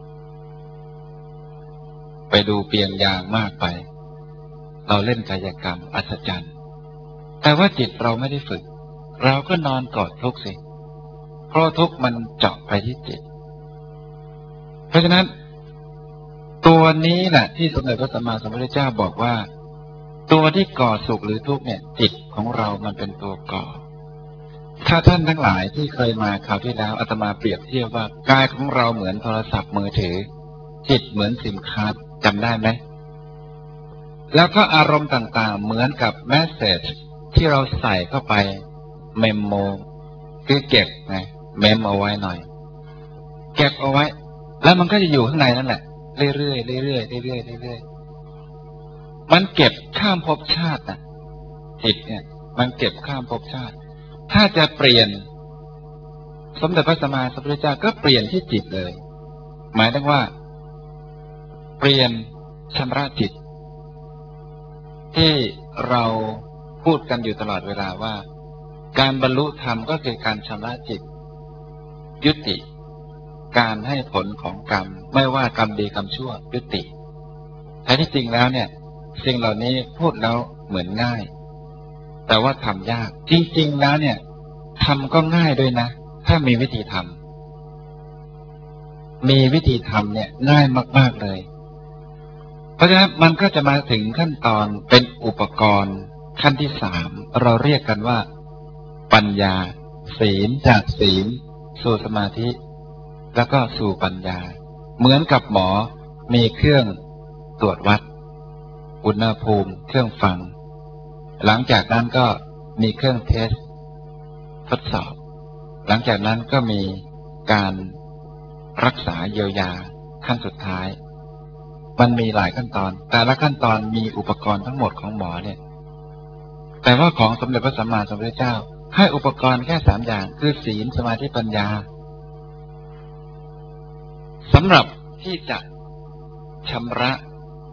ไปดูเปียงยางมากไปเราเล่นกายกรรมอัศจรรย์แต่ว่าจิตเราไม่ได้ฝึกเราก็นอนกอดทุกข์สิเพราะทุกข์มันเจาะไปที่จิตเพราะฉะนั้นตัวนี้แหละที่สมเด็จพระสัมมาสัมพุทธเจ้าบอกว่าตัวที่ก่อสุขหรือทุกข์เนี่ยจิตของเรามันเป็นตัวก่อถ้าท่านทั้งหลายที่เคยมาคราวที่แล้วอาตมาเปรียบเทียบว่ากายของเราเหมือนโทรศัพท์มือถือจิตเหมือนซิมการ์ดจำได้ไหมแล้วก็อารมณ์ต่างๆเหมือนกับแมสเสจที่เราใส่เข้าไปเมมโมคือเก็บไงเมมเอาไว้หน่อยเก็บเอาไว้แล้วมันก็จะอยู่ข้างในนั่นแหละเรื่อยๆเรื่อยๆเรื่อยๆเรื่อยๆมันเก็บข้ามภพชาตินะจิตเนี่ยมันเก็บข้ามภพชาติถ้าจะเปลี่ยนสมเด็จพระสัมมาสัมพุทธเจ้าก็เปลี่ยนที่จิตเลยหมายถึงว่าเปลี่ยนชำระจิตที่เราพูดกันอยู่ตลอดเวลาว่าการบรรลุธรรมก็คือการชำระจิตยุติการให้ผลของกรรมไม่ว่ากรรมดีกรรมชั่วยุติแท้ที่จริงแล้วเนี่ยสิ่งเหล่านี้พูดแล้วเหมือนง่ายแต่ว่าทำยากจริงๆแล้วเนี่ยทำก็ง่ายด้วยนะถ้ามีวิธีทำมีวิธีทำเนี่ยง่ายมากๆเลยเพราะฉะนั้นมันก็จะมาถึงขั้นตอนเป็นอุปกรณ์ขั้นที่3เราเรียกกันว่าปัญญาศีลจากศีลสู่สมาธิแล้วก็สู่ปัญญาเหมือนกับหมอมีเครื่องตรวจวัดอุณหภูมิเครื่องฟังหลังจากนั้นก็มีเครื่องเทสทดสอบหลังจากนั้นก็มีการรักษาเยียวยาขั้นสุดท้ายมันมีหลายขั้นตอนแต่ละขั้นตอนมีอุปกรณ์ทั้งหมดของหมอเนี่ยแต่ว่าของสมเด็จพระสัมมาสัมพุทธเจ้าให้อุปกรณ์แค่3อย่างคือศีลสมาธิปัญญาสำหรับที่จะชำระ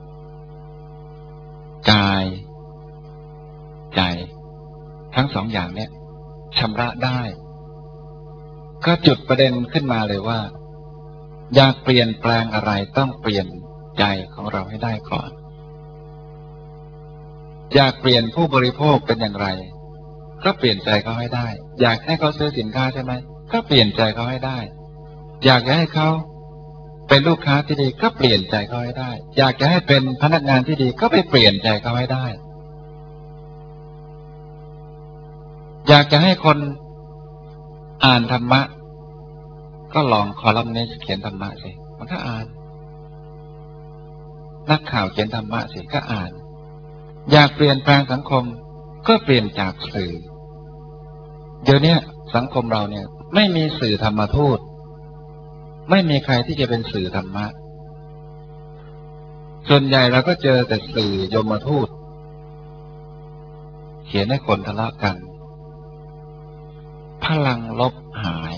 กายใจทั้ง2อย่างเนี่ยชำระได้ก็จุดประเด็นขึ้นมาเลยว่าอยากเปลี่ยนแปลงอะไรต้องเปลี่ยนใจของเราให้ได้ก่อนอยากเปลี่ยนผู้บริโภคเป็นอย่างไรก็เปลี่ยนใจเขาให้ได้อยากให้เขาซื้อสินค้าใช่ไหมก็เปลี่ยนใจเขาให้ได้อยากให้เขาเป็นลูกค้าที่ดีก็เปลี่ยนใจเขาให้ได้อยากจะให้เป็นพนักงานที่ดีก็ไปเปลี่ยนใจเขาให้ได้อยากจะให้คนอ่านธรรมะก็ลองคอลัมนิสต์เขียนธรรมะสิมันก็อ่านนักข่าวเขียนธรรมะสิก็อ่านอยากเปลี่ยนแปลงสังคมก็เปลี่ยนจากสื่อเดี๋ยวนี้สังคมเราเนี่ยไม่มีสื่อธรรมทูตไม่มีใครที่จะเป็นสื่อธรรมะส่วนใหญ่เราก็เจอแต่สื่อยมทูตเขียนให้คนทะเลาะกันพลังลบหาย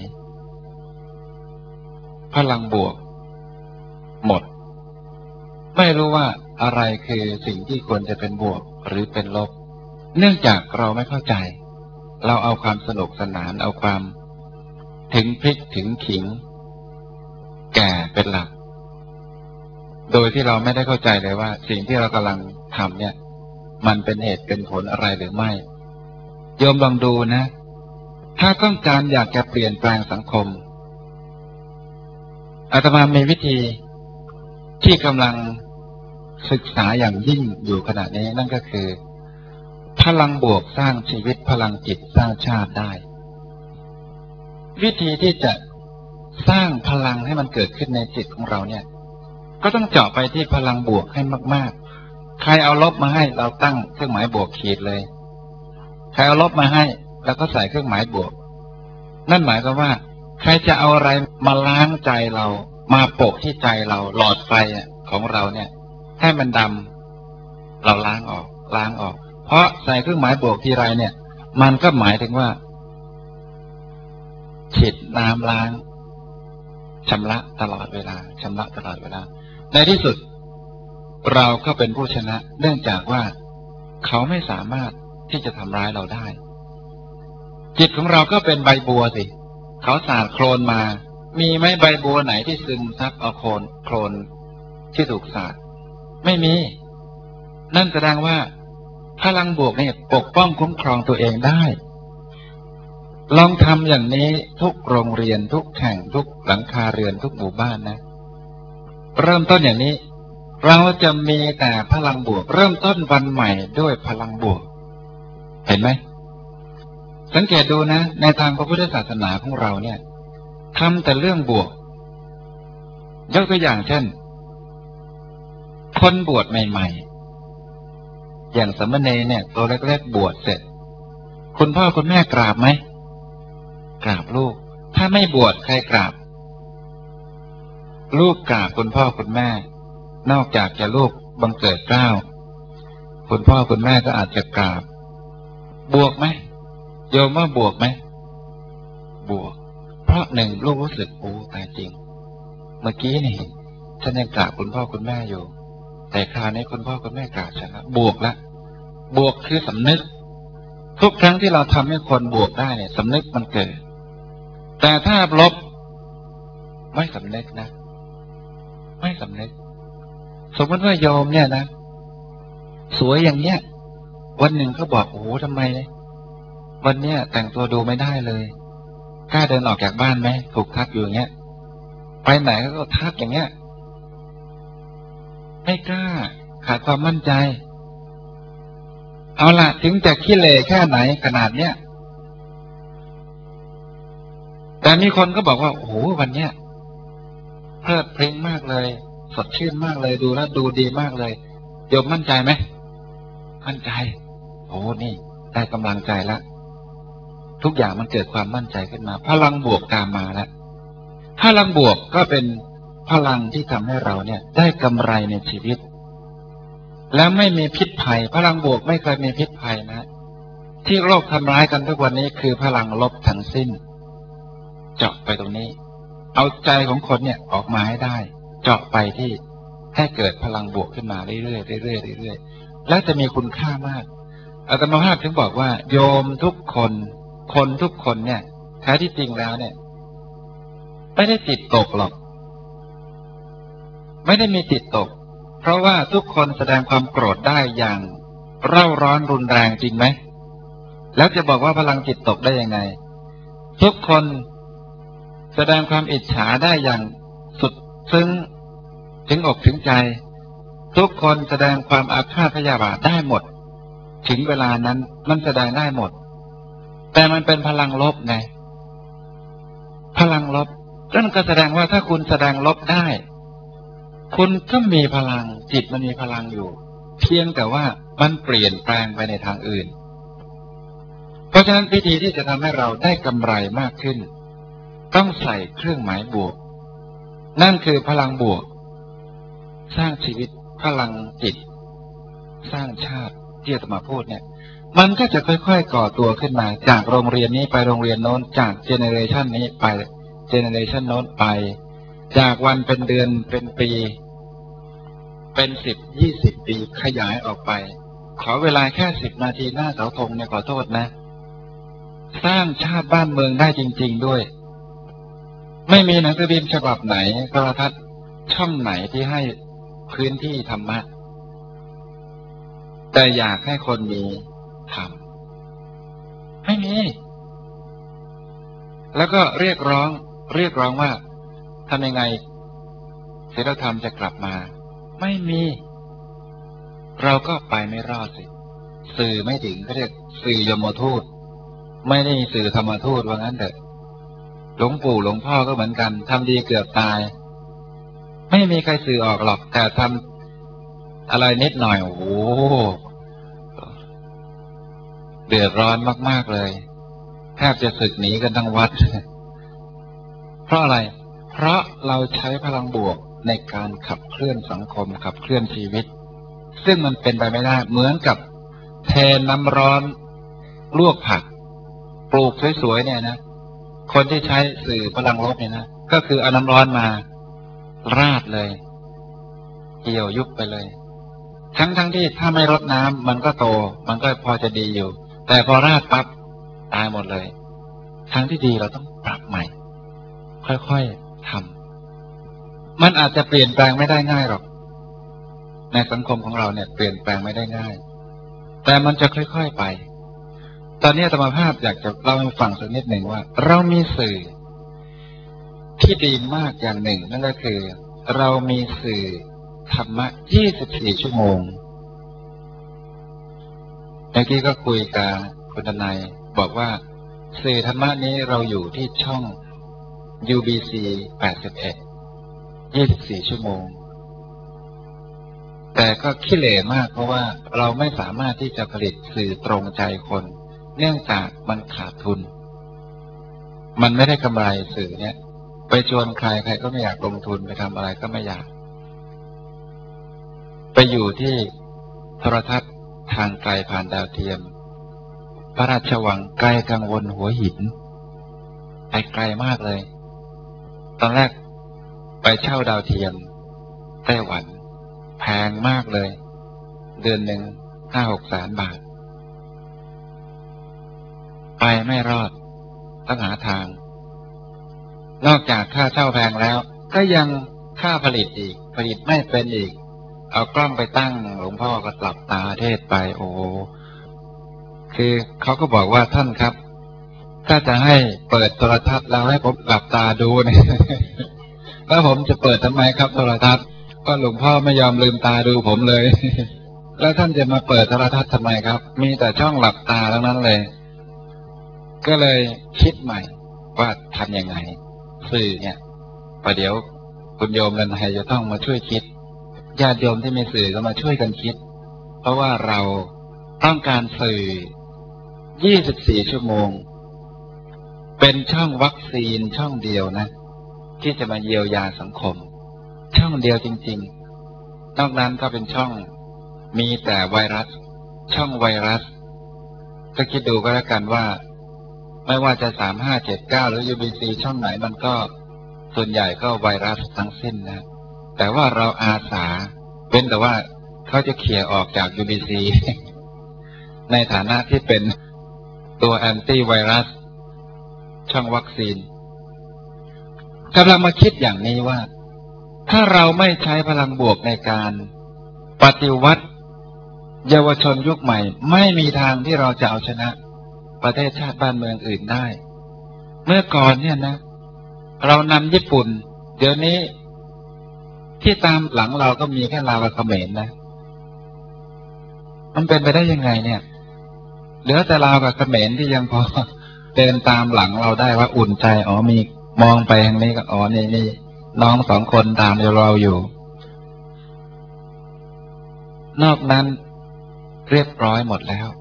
พลังบวกหมดไม่รู้ว่าอะไรคือสิ่งที่ควรจะเป็นบวกหรือเป็นลบเนื่องจากเราไม่เข้าใจเราเอาความสนุกสนานเอาความถึงพริกถึงขิงแก่เป็นหลักโดยที่เราไม่ได้เข้าใจเลยว่าสิ่งที่เรากำลังทำเนี่ยมันเป็นเหตุเป็นผลอะไรหรือไม่โยมลองดูนะถ้าต้องการอยากจะเปลี่ยนแปลงสังคมอาตมามีวิธีที่กำลังศึกษาอย่างยิ่งอยู่ขณะนี้นั่นก็คือพลังบวกสร้างชีวิตพลังจิตสร้างชาติได้วิธีที่จะสร้างพลังให้มันเกิดขึ้นในจิตของเราเนี่ยก็ต้องเจาะไปที่พลังบวกให้มากๆใครเอาลบมาให้เราตั้งเครื่องหมายบวกขีดเลยใครเอาลบมาให้แล้วก็ใส่เครื่องหมายบวกนั่นหมายความว่าใครจะเอาอะไรมาล้างใจเรามาโปะที่ใจเราหลอดไฟของเราเนี่ยให้มันดำเราล้างออกเพราะใส่เครื่องหมายบวกทีไรเนี่ยมันก็หมายถึงว่าฉีดน้ำล้างชำระตลอดเวลาในที่สุดเราก็เป็นผู้ชนะเนื่องจากว่าเขาไม่สามารถที่จะทำร้ายเราได้จิตของเราก็เป็นใบบัวสิเขาสาดโคลนมามีไหมใบบัวไหนที่ซึมซับเอาโคลนที่ถูกสาดไม่มีนั่นแสดงว่าพลังบวกเนี่ยปกป้องคุ้มครองตัวเองได้ลองทำอย่างนี้ทุกโรงเรียนทุกแห่งทุกหลังคาเรือนทุกหมู่บ้านนะเริ่มต้นอย่างนี้เราจะมีแต่พลังบวกเริ่มต้นวันใหม่ด้วยพลังบวกเห็นไหมสังเกตดูนะในทางพระพุทธศาสนาของเราเนี่ยทำแต่เรื่องบวกยกตัวอย่างเช่นคนบวชใหม่ๆอย่างสามเณรเนี่ยตัวเล็กๆบวชเสร็จคุณพ่อคุณแม่กราบไหมกราบลูกถ้าไม่บวชใครกราบลูกกราบคุณพ่อคุณแม่นอกจากจะลูกบังเกิดเกล้าคุณพ่อคุณแม่ก็อาจจะกราบบวกไหมโยมว่าบวกไหมบวกเพราะหนึ่งลูกรู้สึกโอ้ตายจริงเมื่อกี้นี่ฉันยังกราบคุณพ่อคุณแม่อยู่แต่คราวนี้คุณพ่อคุณแม่กราบฉันแล้วบวกละบวกคือสำนึกทุกครั้งที่เราทำให้คนบวกได้เนี่ยสำนึกมันเกิดแต่ถ้าลบไม่สำนึกนะไม่สำนึกสมมติว่าโยมเนี่ยนะสวยอย่างเนี้ยวันหนึ่งเขาบอกโอ้โหทำไมวันเนี้ยแต่งตัวดูไม่ได้เลยกล้าเดินออกจากบ้านไหมถูกทักอยู่อย่างเงี้ยไปไหนก็ทักอย่างเงี้ยไม่กล้าขาดความมั่นใจเอาล่ะถึงจะขี้เหร่แค่ไหนขนาดเนี้ยแต่มีคนก็บอกว่าโอ้โหวันเนี้ยเพลิดเพลินมากเลยสดชื่นมากเลยดูแล้วดูดีมากเลยโยมมั่นใจไหมมั่นใจโอ้นี่ได้กำลังใจแล้วทุกอย่างมันเกิดความมั่นใจขึ้นมาพลังบวกตามมาแล้วพลังบวกก็เป็นพลังที่ทำให้เราเนี่ยได้กำไรในชีวิตแล้วไม่มีพิษภัยพลังบวกไม่เคยมีพิษภัยนะที่โลกทำร้ายกันทุกวันนี้คือพลังลบทั้งสิ้นเจาะไปตรงนี้เอาใจของคนเนี่ยออกมาให้ได้เจาะไปที่ให้เกิดพลังบวกขึ้นมาเรื่อยๆเรื่อยๆเรื่อยๆและจะมีคุณค่ามากอาตมาภาพถึงบอกว่าโยมทุกคนทุกคนเนี่ยแท้ที่จริงแล้วเนี่ยไม่ได้ติดตกหรอกไม่ได้มีติดตกเพราะว่าทุกคนแสดงความโกรธได้อย่างเร่าร้อนรุนแรงจริงไหมแล้วจะบอกว่าพลังจิตตกได้ยังไงทุกคนแสดงความอิจฉาได้อย่างสุดซึ้งถึงอกถึงใจทุกคนแสดงความอาฆาตพยาบาทได้หมดถึงเวลานั้นมันแสดงได้หมดแต่มันเป็นพลังลบไงพลังลบนั่นก็แสดงว่าถ้าคุณแสดงลบได้คุณก็มีพลังจิตมันมีพลังอยู่เพียงแต่ว่ามันเปลี่ยนแปลงไปในทางอื่นเพราะฉะนั้นวิธีที่จะทำให้เราได้กำไรมากขึ้นต้องใส่เครื่องหมายบวกนั่นคือพลังบวกสร้างชีวิตพลังจิตสร้างชาติที่อาตมาพูดเนี่ยมันก็จะค่อยๆก่อตัวขึ้นมาจากโรงเรียนนี้ไปโรงเรียนโน้นจากเจเนเรชันนี้ไปเจเนเรชันโน้นไปจากวันเป็นเดือนเป็นปีเป็น10-20 ปีขยายออกไปขอเวลาแค่10 นาทีหน้าเสาธงเนี่ยขอโทษนะสร้างชาติบ้านเมืองได้จริงๆด้วยไม่มีหนังสือพิมพ์ฉบับไหนโทรทัศน์ช่องไหนที่ให้พื้นที่ธรรมะแต่อยากให้คนมีธรรมไม่มีแล้วก็เรียกร้องว่าทำยังไงศีลธรรมจะกลับมาไม่มีเราก็ไปไม่รอดสิสื่อไม่ถึงเขาเรียกสื่อยมทูตไม่ได้สื่อธรรมทูตว่างั้นเถอะหลวงปู่หลวงพ่อก็เหมือนกันทำดีเกือบตายไม่มีใครสื่อออกหรอกแต่ทำอะไรนิดหน่อยโอ้โหเดือดร้อนมากๆเลยแทบจะสึกหนีกันทั้งวัดเพราะอะไรเพราะเราใช้พลังบวกในการขับเคลื่อนสังคมขับเคลื่อนชีวิตซึ่งมันเป็นไปไม่ได้เหมือนกับเทน้ำร้อนลวกผักปลูกสวยๆเนี่ยนะคนที่ใช้สื่อพลังลบเนี่ยนะก็คือเอาน้ำร้อนมาราดเลยเกี่ยวยุบไปเลยทั้งที่ถ้าไม่รดน้ำมันก็โตมันก็พอจะดีอยู่แต่พอราดปั๊บตายหมดเลยทางที่ดีเราต้องปรับใหม่ค่อยๆทำมันอาจจะเปลี่ยนแปลงไม่ได้ง่ายหรอกในสังคมของเราเนี่ยเปลี่ยนแปลงไม่ได้ง่ายแต่มันจะค่อยๆไปตอนนี้อาตมาภาพอยากจะเล่าให้ฟังสักนิดหนึ่งว่าเรามีสื่อที่ดีมากอย่างหนึ่งนั่นก็คือเรามีสื่อธรรมะ24 ชั่วโมงเมื่อกี้ก็คุยกับคุณทนายบอกว่าสื่อธรรมะนี้เราอยู่ที่ช่อง UBC 81 24 ชั่วโมงแต่ก็ขี้เหร่มากเพราะว่าเราไม่สามารถที่จะผลิตสื่อตรงใจคนเนื่องจากมันขาดทุนมันไม่ได้กำไรสื่อเนี่ยไปชวนใครใครก็ไม่อยากลงทุนไปทำอะไรก็ไม่อยากไปอยู่ที่โทรทัศน์ทางไกลผ่านดาวเทียมพระราชวังไกลกังวลหัวหินไปไกลมากเลยตอนแรกไปเช่าดาวเทียมไต้หวันแพงมากเลยเดือนหนึ่ง5-6 แสนบาทไปไม่รอดต้องหาทางนอกจากค่าเช่าแพงแล้วก็ยังค่าผลิตอีกผลิตไม่เป็นอีกเอากล้องไปตั้งหลวงพ่อก็หลับตาเทศไปโอ้คือเขาก็บอกว่าท่านครับถ้าจะให้เปิดโทรทัศน์แล้วให้ผมหลับตาดูเนี่ยแล้วผมจะเปิดทำไมครับโทรทัศน์ก็หลวงพ่อไม่ยอมลืมตาดูผมเลยแล้วท่านจะมาเปิดโทรทัศน์ทำไมครับมีแต่ช่องหลับตาทั้งนั้นเลยก็เลยคิดใหม่ว่าทำยังไงสื่อเนี่ยประเดี๋ยวคุณโยมนันไทยจะต้องมาช่วยคิดญาติโยมที่มีสื่อก็มาช่วยกันคิดเพราะว่าเราต้องการสื่อ24 ชั่วโมงเป็นช่องวัคซีนช่องเดียวนะที่จะมาเยียวยาสังคมช่องเดียวจริงๆนอกนั้นก็เป็นช่องมีแต่ไวรัสช่องไวรัสก็คิดดูก็แล้วกันว่าไม่ว่าจะ3579หรือ UBC ช่องไหนมันก็ส่วนใหญ่ก็ไวรัสทั้งสิ้นนะแต่ว่าเราอาสาเป็นแต่ว่าเขาจะเขี่ยออกจาก UBC ในฐานะที่เป็นตัวแอนตี้ไวรัสช่องวัคซีนกำลังมาคิดอย่างนี้ว่าถ้าเราไม่ใช้พลังบวกในการปฏิวัติเยาวชนยุคใหม่ไม่มีทางที่เราจะเอาชนะประเทศชาติบ้านเมืองอื่นได้เมื่อก่อนเนี่ยนะเรานำญี่ปุ่นเดี๋ยวนี้ที่ตามหลังเราก็มีแค่ลาวกับเขมรนะมันเป็นไปได้ยังไงเนี่ยเหลือแต่ลาวกับเขมรที่ยังพอเดินตามหลังเราได้ว่าอุ่นใจอ๋อมีมองไปทางนี้ก็อ๋อนี่น้อง2 คนตามเราอยู่นอกนั้นเรียบร้อยหมดแล้ว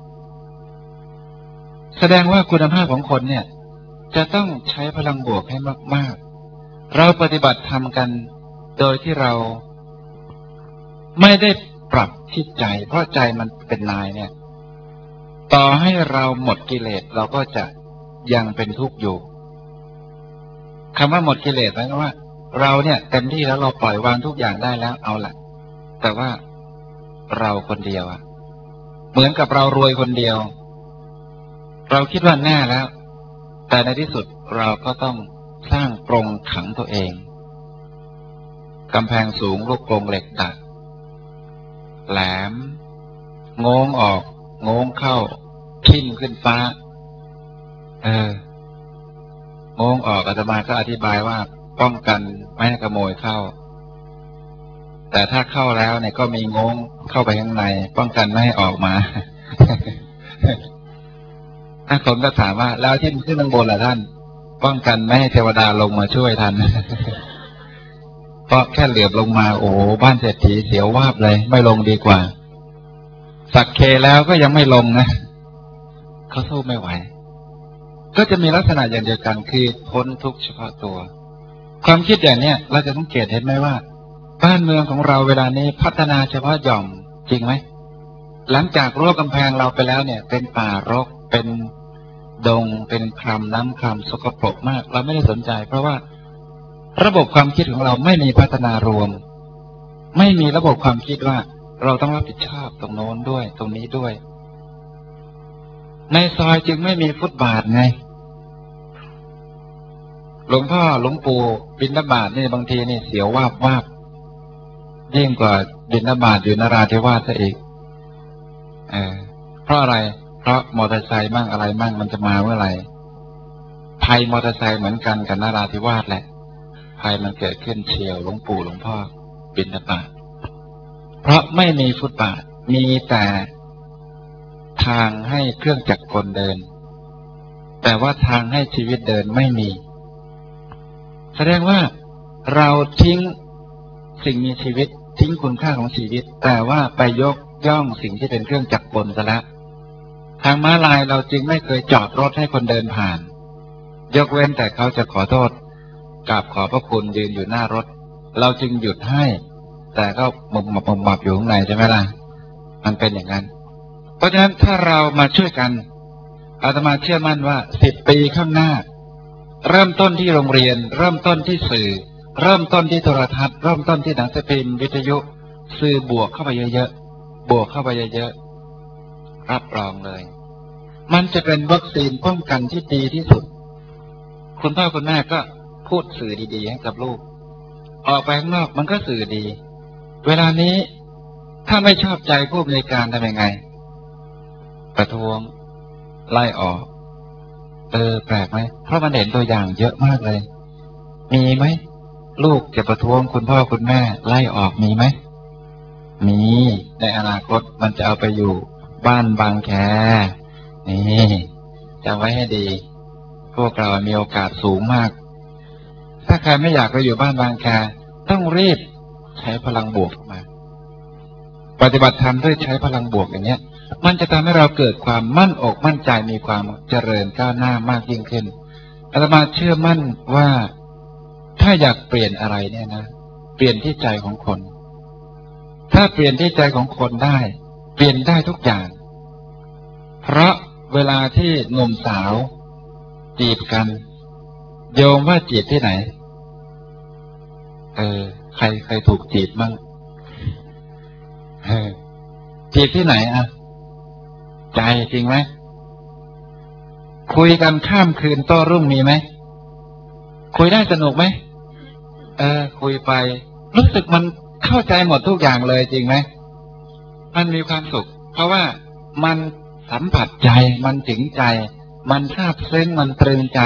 แสดงว่าคุณภาพของคนเนี่ยจะต้องใช้พลังบวกให้มากๆเราปฏิบัติธรรมกันโดยที่เราไม่ได้ปรับที่ใจเพราะใจมันเป็นนายเนี่ยต่อให้เราหมดกิเลสเราก็จะยังเป็นทุกข์อยู่คำว่าหมดกิเลสหมายความว่าเราเนี่ยเต็มที่แล้วเราปล่อยวางทุกอย่างได้แล้วเอาล่ะแต่ว่าเราคนเดียวอะเหมือนกับเรารวยคนเดียวเราคิดว่าแน่แล้วแต่ในที่สุดเราก็ต้องสร้างกรงขังตัวเองกำแพงสูงลูกกรงเหล็กดัดแหลมโง้งออกโง้งเข้าทิ่มขึ้นฟ้าโง้งออกอาตมาก็อธิบายว่าป้องกันไม่ให้ขโมยเข้าแต่ถ้าเข้าแล้วเนี่ยก็มีโง้งเข้าไปข้างในป้องกันไม่ให้ออกมาถ้าคนก็ถามว่าแล้วที่ขึ้นข้างบนล่ะท่านป้องกันไม่ให้เทวดาลงมาช่วยทันเพราะแค่เหลือบลงมาโอ้บ้านเศรษฐีเสียววาบเลยไม่ลงดีกว่าสักเคแล้วก็ยังไม่ลงนะเขาสู้ไม่ไหวก็จะมีลักษณะอย่างเดียวกันคือพ้นทุกข์เฉพาะตัวความคิดอย่างเนี้ยเราจะสังเกตเห็นไหมว่าบ้านเมืองของเราเวลานี้พัฒนาเฉพาะหย่อมจริงไหมหลังจากรั้วกำแพงเราไปแล้วเนี่ยเป็นป่ารกเป็นดงเป็นคลำน้ำคลำสกปรกมากเราไม่ได้สนใจเพราะว่าระบบความคิดของเราไม่มีพัฒนารวมไม่มีระบบความคิดว่าเราต้องรับผิดชอบตรงโน้นด้วยตรงนี้ด้วยในซอยจึงไม่มีฟุตบาทไงหลวงพ่อหลวงปู่บิณฑบาตนี่บางทีนี่เสียววาบวาบยิ่งกว่าบิณฑบาตอยู่นราธิวาสซะอีกเพราะอะไรเพราะมอเตอร์ไซค์มั่งอะไรมั่งมันจะมาเมื่อไหร่ภัยมอเตอร์ไซค์เหมือนกันกับนราธิวาสแหละภัยมันเกิดขึ้นเฉียวหลวงปู่หลวงพ่อบิณฑบาตเพราะไม่มีฟุตบาทมีแต่ทางให้เครื่องจักรกลเดินแต่ว่าทางให้ชีวิตเดินไม่มีแสดงว่าเราทิ้งสิ่งมีชีวิตทิ้งคุณค่าของชีวิตแต่ว่าไปยกย่องสิ่งที่เป็นเครื่องจักรกลซะแล้วทางม้าลายเราจึงไม่เคยจอดรถให้คนเดินผ่านยกเว้นแต่เขาจะขอโทษกราบขอพระคุณยืนอยู่หน้ารถเราจึงหยุดให้แต่ก็หมอบอยู่ข้างในใช่ไหมล่ะมันเป็นอย่างนั้นเพราะฉะนั้นถ้าเรามาช่วยกันอาตมาเชื่อมั่นว่า10 ปีข้างหน้าเริ่มต้นที่โรงเรียนเริ่มต้นที่สื่อเริ่มต้นที่โทรทัศน์เริ่มต้นที่หนังสือพิมพ์วิทยุสื่อบวกเข้าไปเยอะๆบวกเข้าไปเยอะๆรับรองเลยมันจะเป็นวัคซีนป้องกันที่ดีที่สุดคุณพ่อคุณแม่ก็พูดสื่อดีๆให้กับลูกออกไปข้างนอกมันก็สื่อดีเวลานี้ถ้าไม่ชอบใจผู้อำนวยการทำยังไงประท้วงไล่ออกแปลกไหมเพราะมันเห็นตัวอย่างเยอะมากเลยมีไหมลูกจะประท้วงคุณพ่อคุณแม่ไล่ออกมีไหมมีในอนาคตมันจะเอาไปอยู่บ้านบางแคนี่จำไว้ให้ดีพวกเรามีโอกาสสูงมากถ้าใครไม่อยากไปอยู่บ้านบางแคต้องรีบใช้พลังบวกมาปฏิบัติธรรมด้วยใช้พลังบวกอย่างเนี้ยมันจะทำให้เราเกิดความมั่นอกมั่นใจมีความเจริญก้าวหน้ามากยิ่งขึ้นอาตมาเชื่อมั่นว่าถ้าอยากเปลี่ยนอะไรเนี่ยนะเปลี่ยนที่ใจของคนถ้าเปลี่ยนที่ใจของคนได้เปลี่ยนได้ทุกอย่างเพราะเวลาที่หนุ่มสาวจีบกันโยมว่าจีบที่ไหนใครถูกจีบมั่งจีบที่ไหนอ่ะใจจริงไหมคุยกันข้ามคืนโต้รุ่งมีไหมคุยได้สนุกไหมคุยไปรู้สึกมันเข้าใจหมดทุกอย่างเลยจริงไหมมันมีความสุขเพราะว่ามันสัมผัสใจมันถึงใจมันซาบซึ้งมันตรึงใจ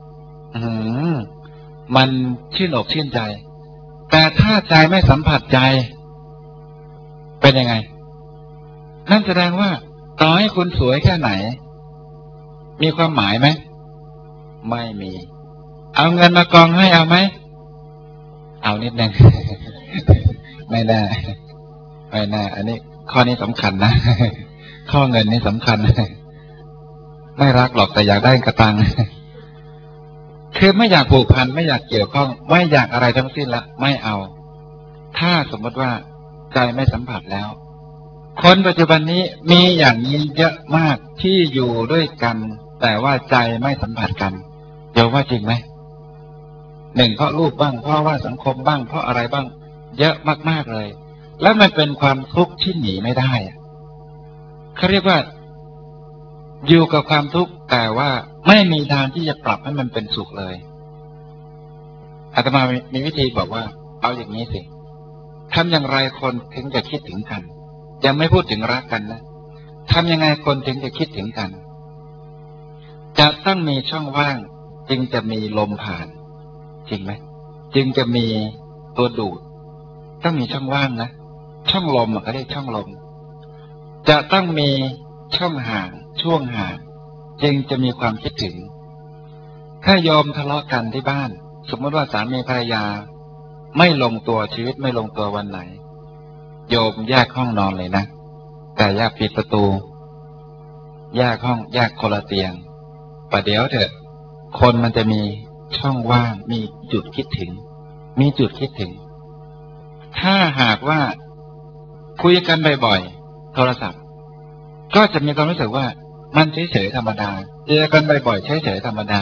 มันชื่นอกชื่นใจแต่ถ้าใจไม่สัมผัสใจเป็นยังไงนั่นแสดงว่าต่อให้คุณสวยแค่ไหนมีความหมายไหมไม่มีเอาเงินมากองให้เอาไหมเอานิดนึง ไม่ได้อันนี้ข้อนี้สำคัญนะ ข้อเงินนี่สำคัญ ไม่รักหรอกแต่อยากได้กระตัง คือไม่อยากผูกพันไม่อยากเกี่ยวข้องไม่อยากอะไรทั้งสิ้นละไม่เอาถ้าสมมติว่าใจไม่สัมผัสแล้วคนปัจจุบันนี้มีอย่างนี้เยอะมากที่อยู่ด้วยกันแต่ว่าใจไม่สัมผัสกันโยมว่าจริงไหมหนึ่งเพราะลูกบ้างเพราะว่าสังคมบ้างเพราะอะไรบ้างเยอะมากๆเลยแล้วมันเป็นความทุกข์ที่หนีไม่ได้เขาเรียกว่าอยู่กับความทุกข์แต่ว่าไม่มีทางที่จะปรับให้มันเป็นสุขเลยอาตมามีวิธีบอกว่าเอาอย่างนี้สิทำอย่างไรคนถึงจะคิดถึงกันยังไม่พูดถึงรักกันนะทำยังไงคนถึงจะคิดถึงกันจะต้องมีช่องว่างจึงจะมีลมผ่านจริงไหมจึงจะมีตัวดูดต้องมีช่องว่างนะช่องลมเขาเรียกช่องลมจะต้องมีช่องห่างช่วงห่างจึงจะมีความคิดถึงถ้าโยมทะเลาะกันที่บ้านสมมติว่าสามีภรรยาไม่ลงตัวชีวิตไม่ลงตัววันไหนโยมแยกห้องนอนเลยนะแต่แยกปิดประตูแยกห้องแยกคนละเตียงประเดี๋ยวเถอะคนมันจะมีช่องว่างมีจุดคิดถึงมีจุดคิดถึงถ้าหากว่าคุยกันบ่อยๆโทรศัพท์ก็จะมีความรู้สึกว่ามันเฉยๆธรรมดาเจอกันบ่อยๆเฉยๆธรรมดา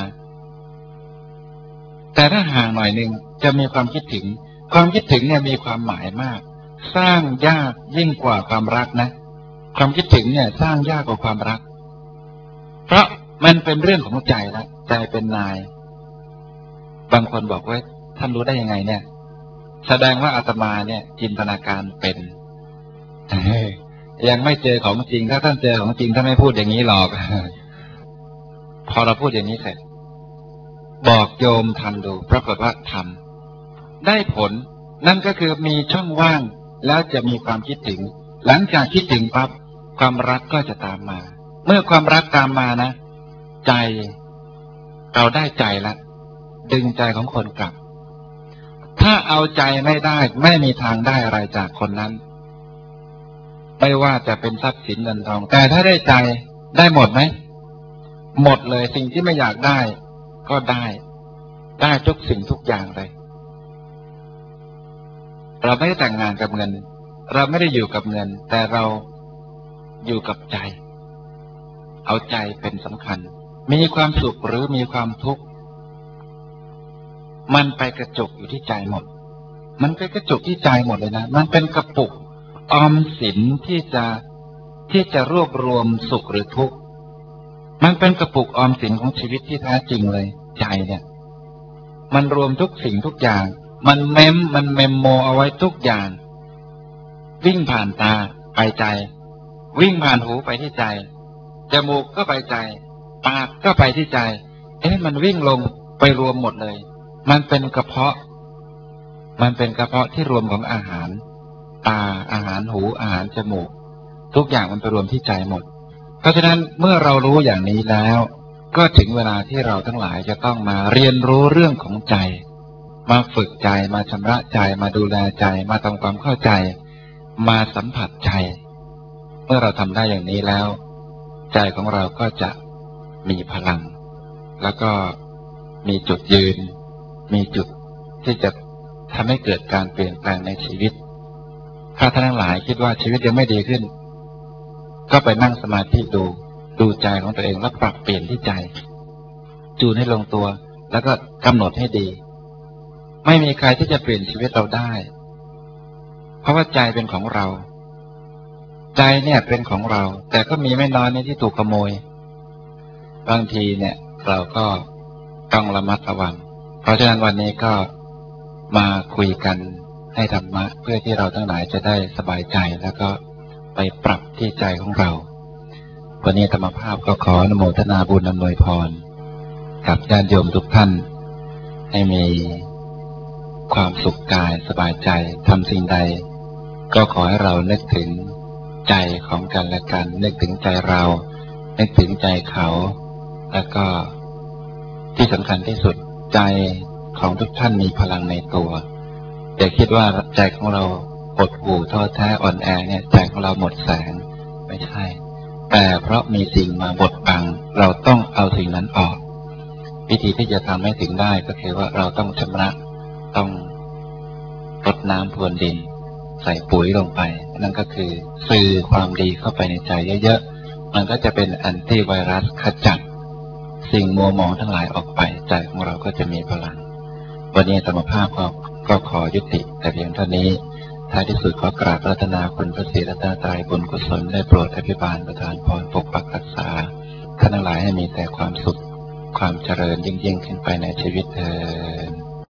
แต่ถ้าห่างหน่อยนึงจะมีความคิดถึงความคิดถึงเนี่ยมีความหมายมากสร้างยากยิ่งกว่าความรักนะความคิดถึงเนี่ยสร้างยากกว่าความรักเพราะมันเป็นเรื่องของใจแล้วใจเป็นนายบางคนบอกว่าท่านรู้ได้ยังไงเนี่ยแสดงว่าอาตมาเนี่ยจินตนาการเป็นยังไม่เจอของจริงถ้าท่านเจอของจริงท่านไม่พูดอย่างนี้หรอกพอเราพูดอย่างนี้เสร็จบอกโยมทำดูปรากฏว่าทำได้ผลนั่นก็คือมีช่องว่างแล้วจะมีความคิดถึงหลังจากคิดถึงปั๊บความรักก็จะตามมาเมื่อความรักตามมานะใจเราได้ใจแล้วดึงใจของคนกลับถ้าเอาใจไม่ได้ไม่มีทางได้อะไรจากคนนั้นไม่ว่าจะเป็นทรัพย์สินเงินทองแต่ถ้าได้ใจได้หมดไหมหมดเลยสิ่งที่ไม่อยากได้ก็ได้ทุกสิ่งทุกอย่างเลยเราไม่ได้แต่งงานกับเงินเราไม่ได้อยู่กับเงินแต่เราอยู่กับใจเอาใจเป็นสำคัญมีความสุขหรือมีความทุกข์มันไปกระจุกอยู่ที่ใจหมดมันไปกระจุกที่ใจหมดเลยนะมันเป็นกระปุกออมสินที่จะรวบรวมสุขหรือทุกข์มันเป็นกระปุกออมสินของชีวิตที่แท้จริงเลยใจเนี่ยมันรวมทุกสิ่งทุกอย่างมันเมมโมเอาไว้ทุกอย่างวิ่งผ่านตาไปใจวิ่งผ่านหูไปที่ใจจมูกก็ไปใจปากก็ไปที่ใจมันวิ่งลงไปรวมหมดเลยมันเป็นกระเพาะที่รวมของอาหารตาอาหารหูอาหารจมูกทุกอย่างมันไปรวมที่ใจหมดเพราะฉะนั้นเมื่อเรารู้อย่างนี้แล้วก็ถึงเวลาที่เราทั้งหลายจะต้องมาเรียนรู้เรื่องของใจมาฝึกใจมาชำระใจมาดูแลใจมาทำความเข้าใจมาสัมผัสใจเมื่อเราทำได้อย่างนี้แล้วใจของเราก็จะมีพลังแล้วก็มีจุดยืนมีจุดที่จะทำให้เกิดการเปลี่ยนแปลงในชีวิตถ้าท่านทั้งหลายคิดว่าชีวิตยังไม่ดีขึ้นก็ไปนั่งสมาธิดูใจของตัวเองแล้วปรับเปลี่ยนที่ใจจูนให้ลงตัวแล้วก็กำหนดให้ดีไม่มีใครที่จะเปลี่ยนชีวิตเราได้เพราะว่าใจเป็นของเราใจเนี่ยเป็นของเราแต่ก็มีไม่น้อยในที่ถูกขโมยบางทีเนี่ยเราก็ต้องระมัดระวังเพราะฉะนั้นวันนี้ก็มาคุยกันให้ธรรมะเพื่อที่เราทั้งหลายจะได้สบายใจแล้วก็ไปปรับที่ใจของเราวันนี้ธรรมภาพก็ขออนุโมทนาบุญอำนวยพรกับญาติโยมทุกท่านให้มีความสุขกายสบายใจทำสิ่งใดก็ขอให้เรานึกถึงใจของกันและกันนึกถึงใจเรานึกถึงใจเขาแล้วก็ที่สำคัญที่สุดใจของทุกท่านมีพลังในตัวอย่าคิดว่าใจของเราหดหู่ท้อแท้อ่อนแอเนี่ยใจของเราหมดแสงไม่ใช่แต่เพราะมีสิ่งมาบดบังเราต้องเอาสิ่งนั้นออกวิธีที่จะทำให้ถึงได้ก็คือว่าเราต้องชำระต้องรดน้ำพรวนดินใส่ปุ๋ยลงไปนั่นก็คือสื่อความดีเข้าไปในใจเยอะๆมันก็จะเป็นแอนตี้ไวรัสขจัดสิ่งมัวหมองทั้งหลายออกไปใจของเราก็จะมีพลังวันนี้ธรรมภาพก็ขอยุติแต่เพียงเท่านี้ท้ายที่สุดขอกราบพระรัตนาคุณพระศรีรัตนตรัยบุญกุศลได้โปรดอภิบาลประทานพรปกปักรักษาท่านทั้งหลายให้มีแต่ความสุขความเจริญยิ่งขึ้นไปในชีวิตเถิด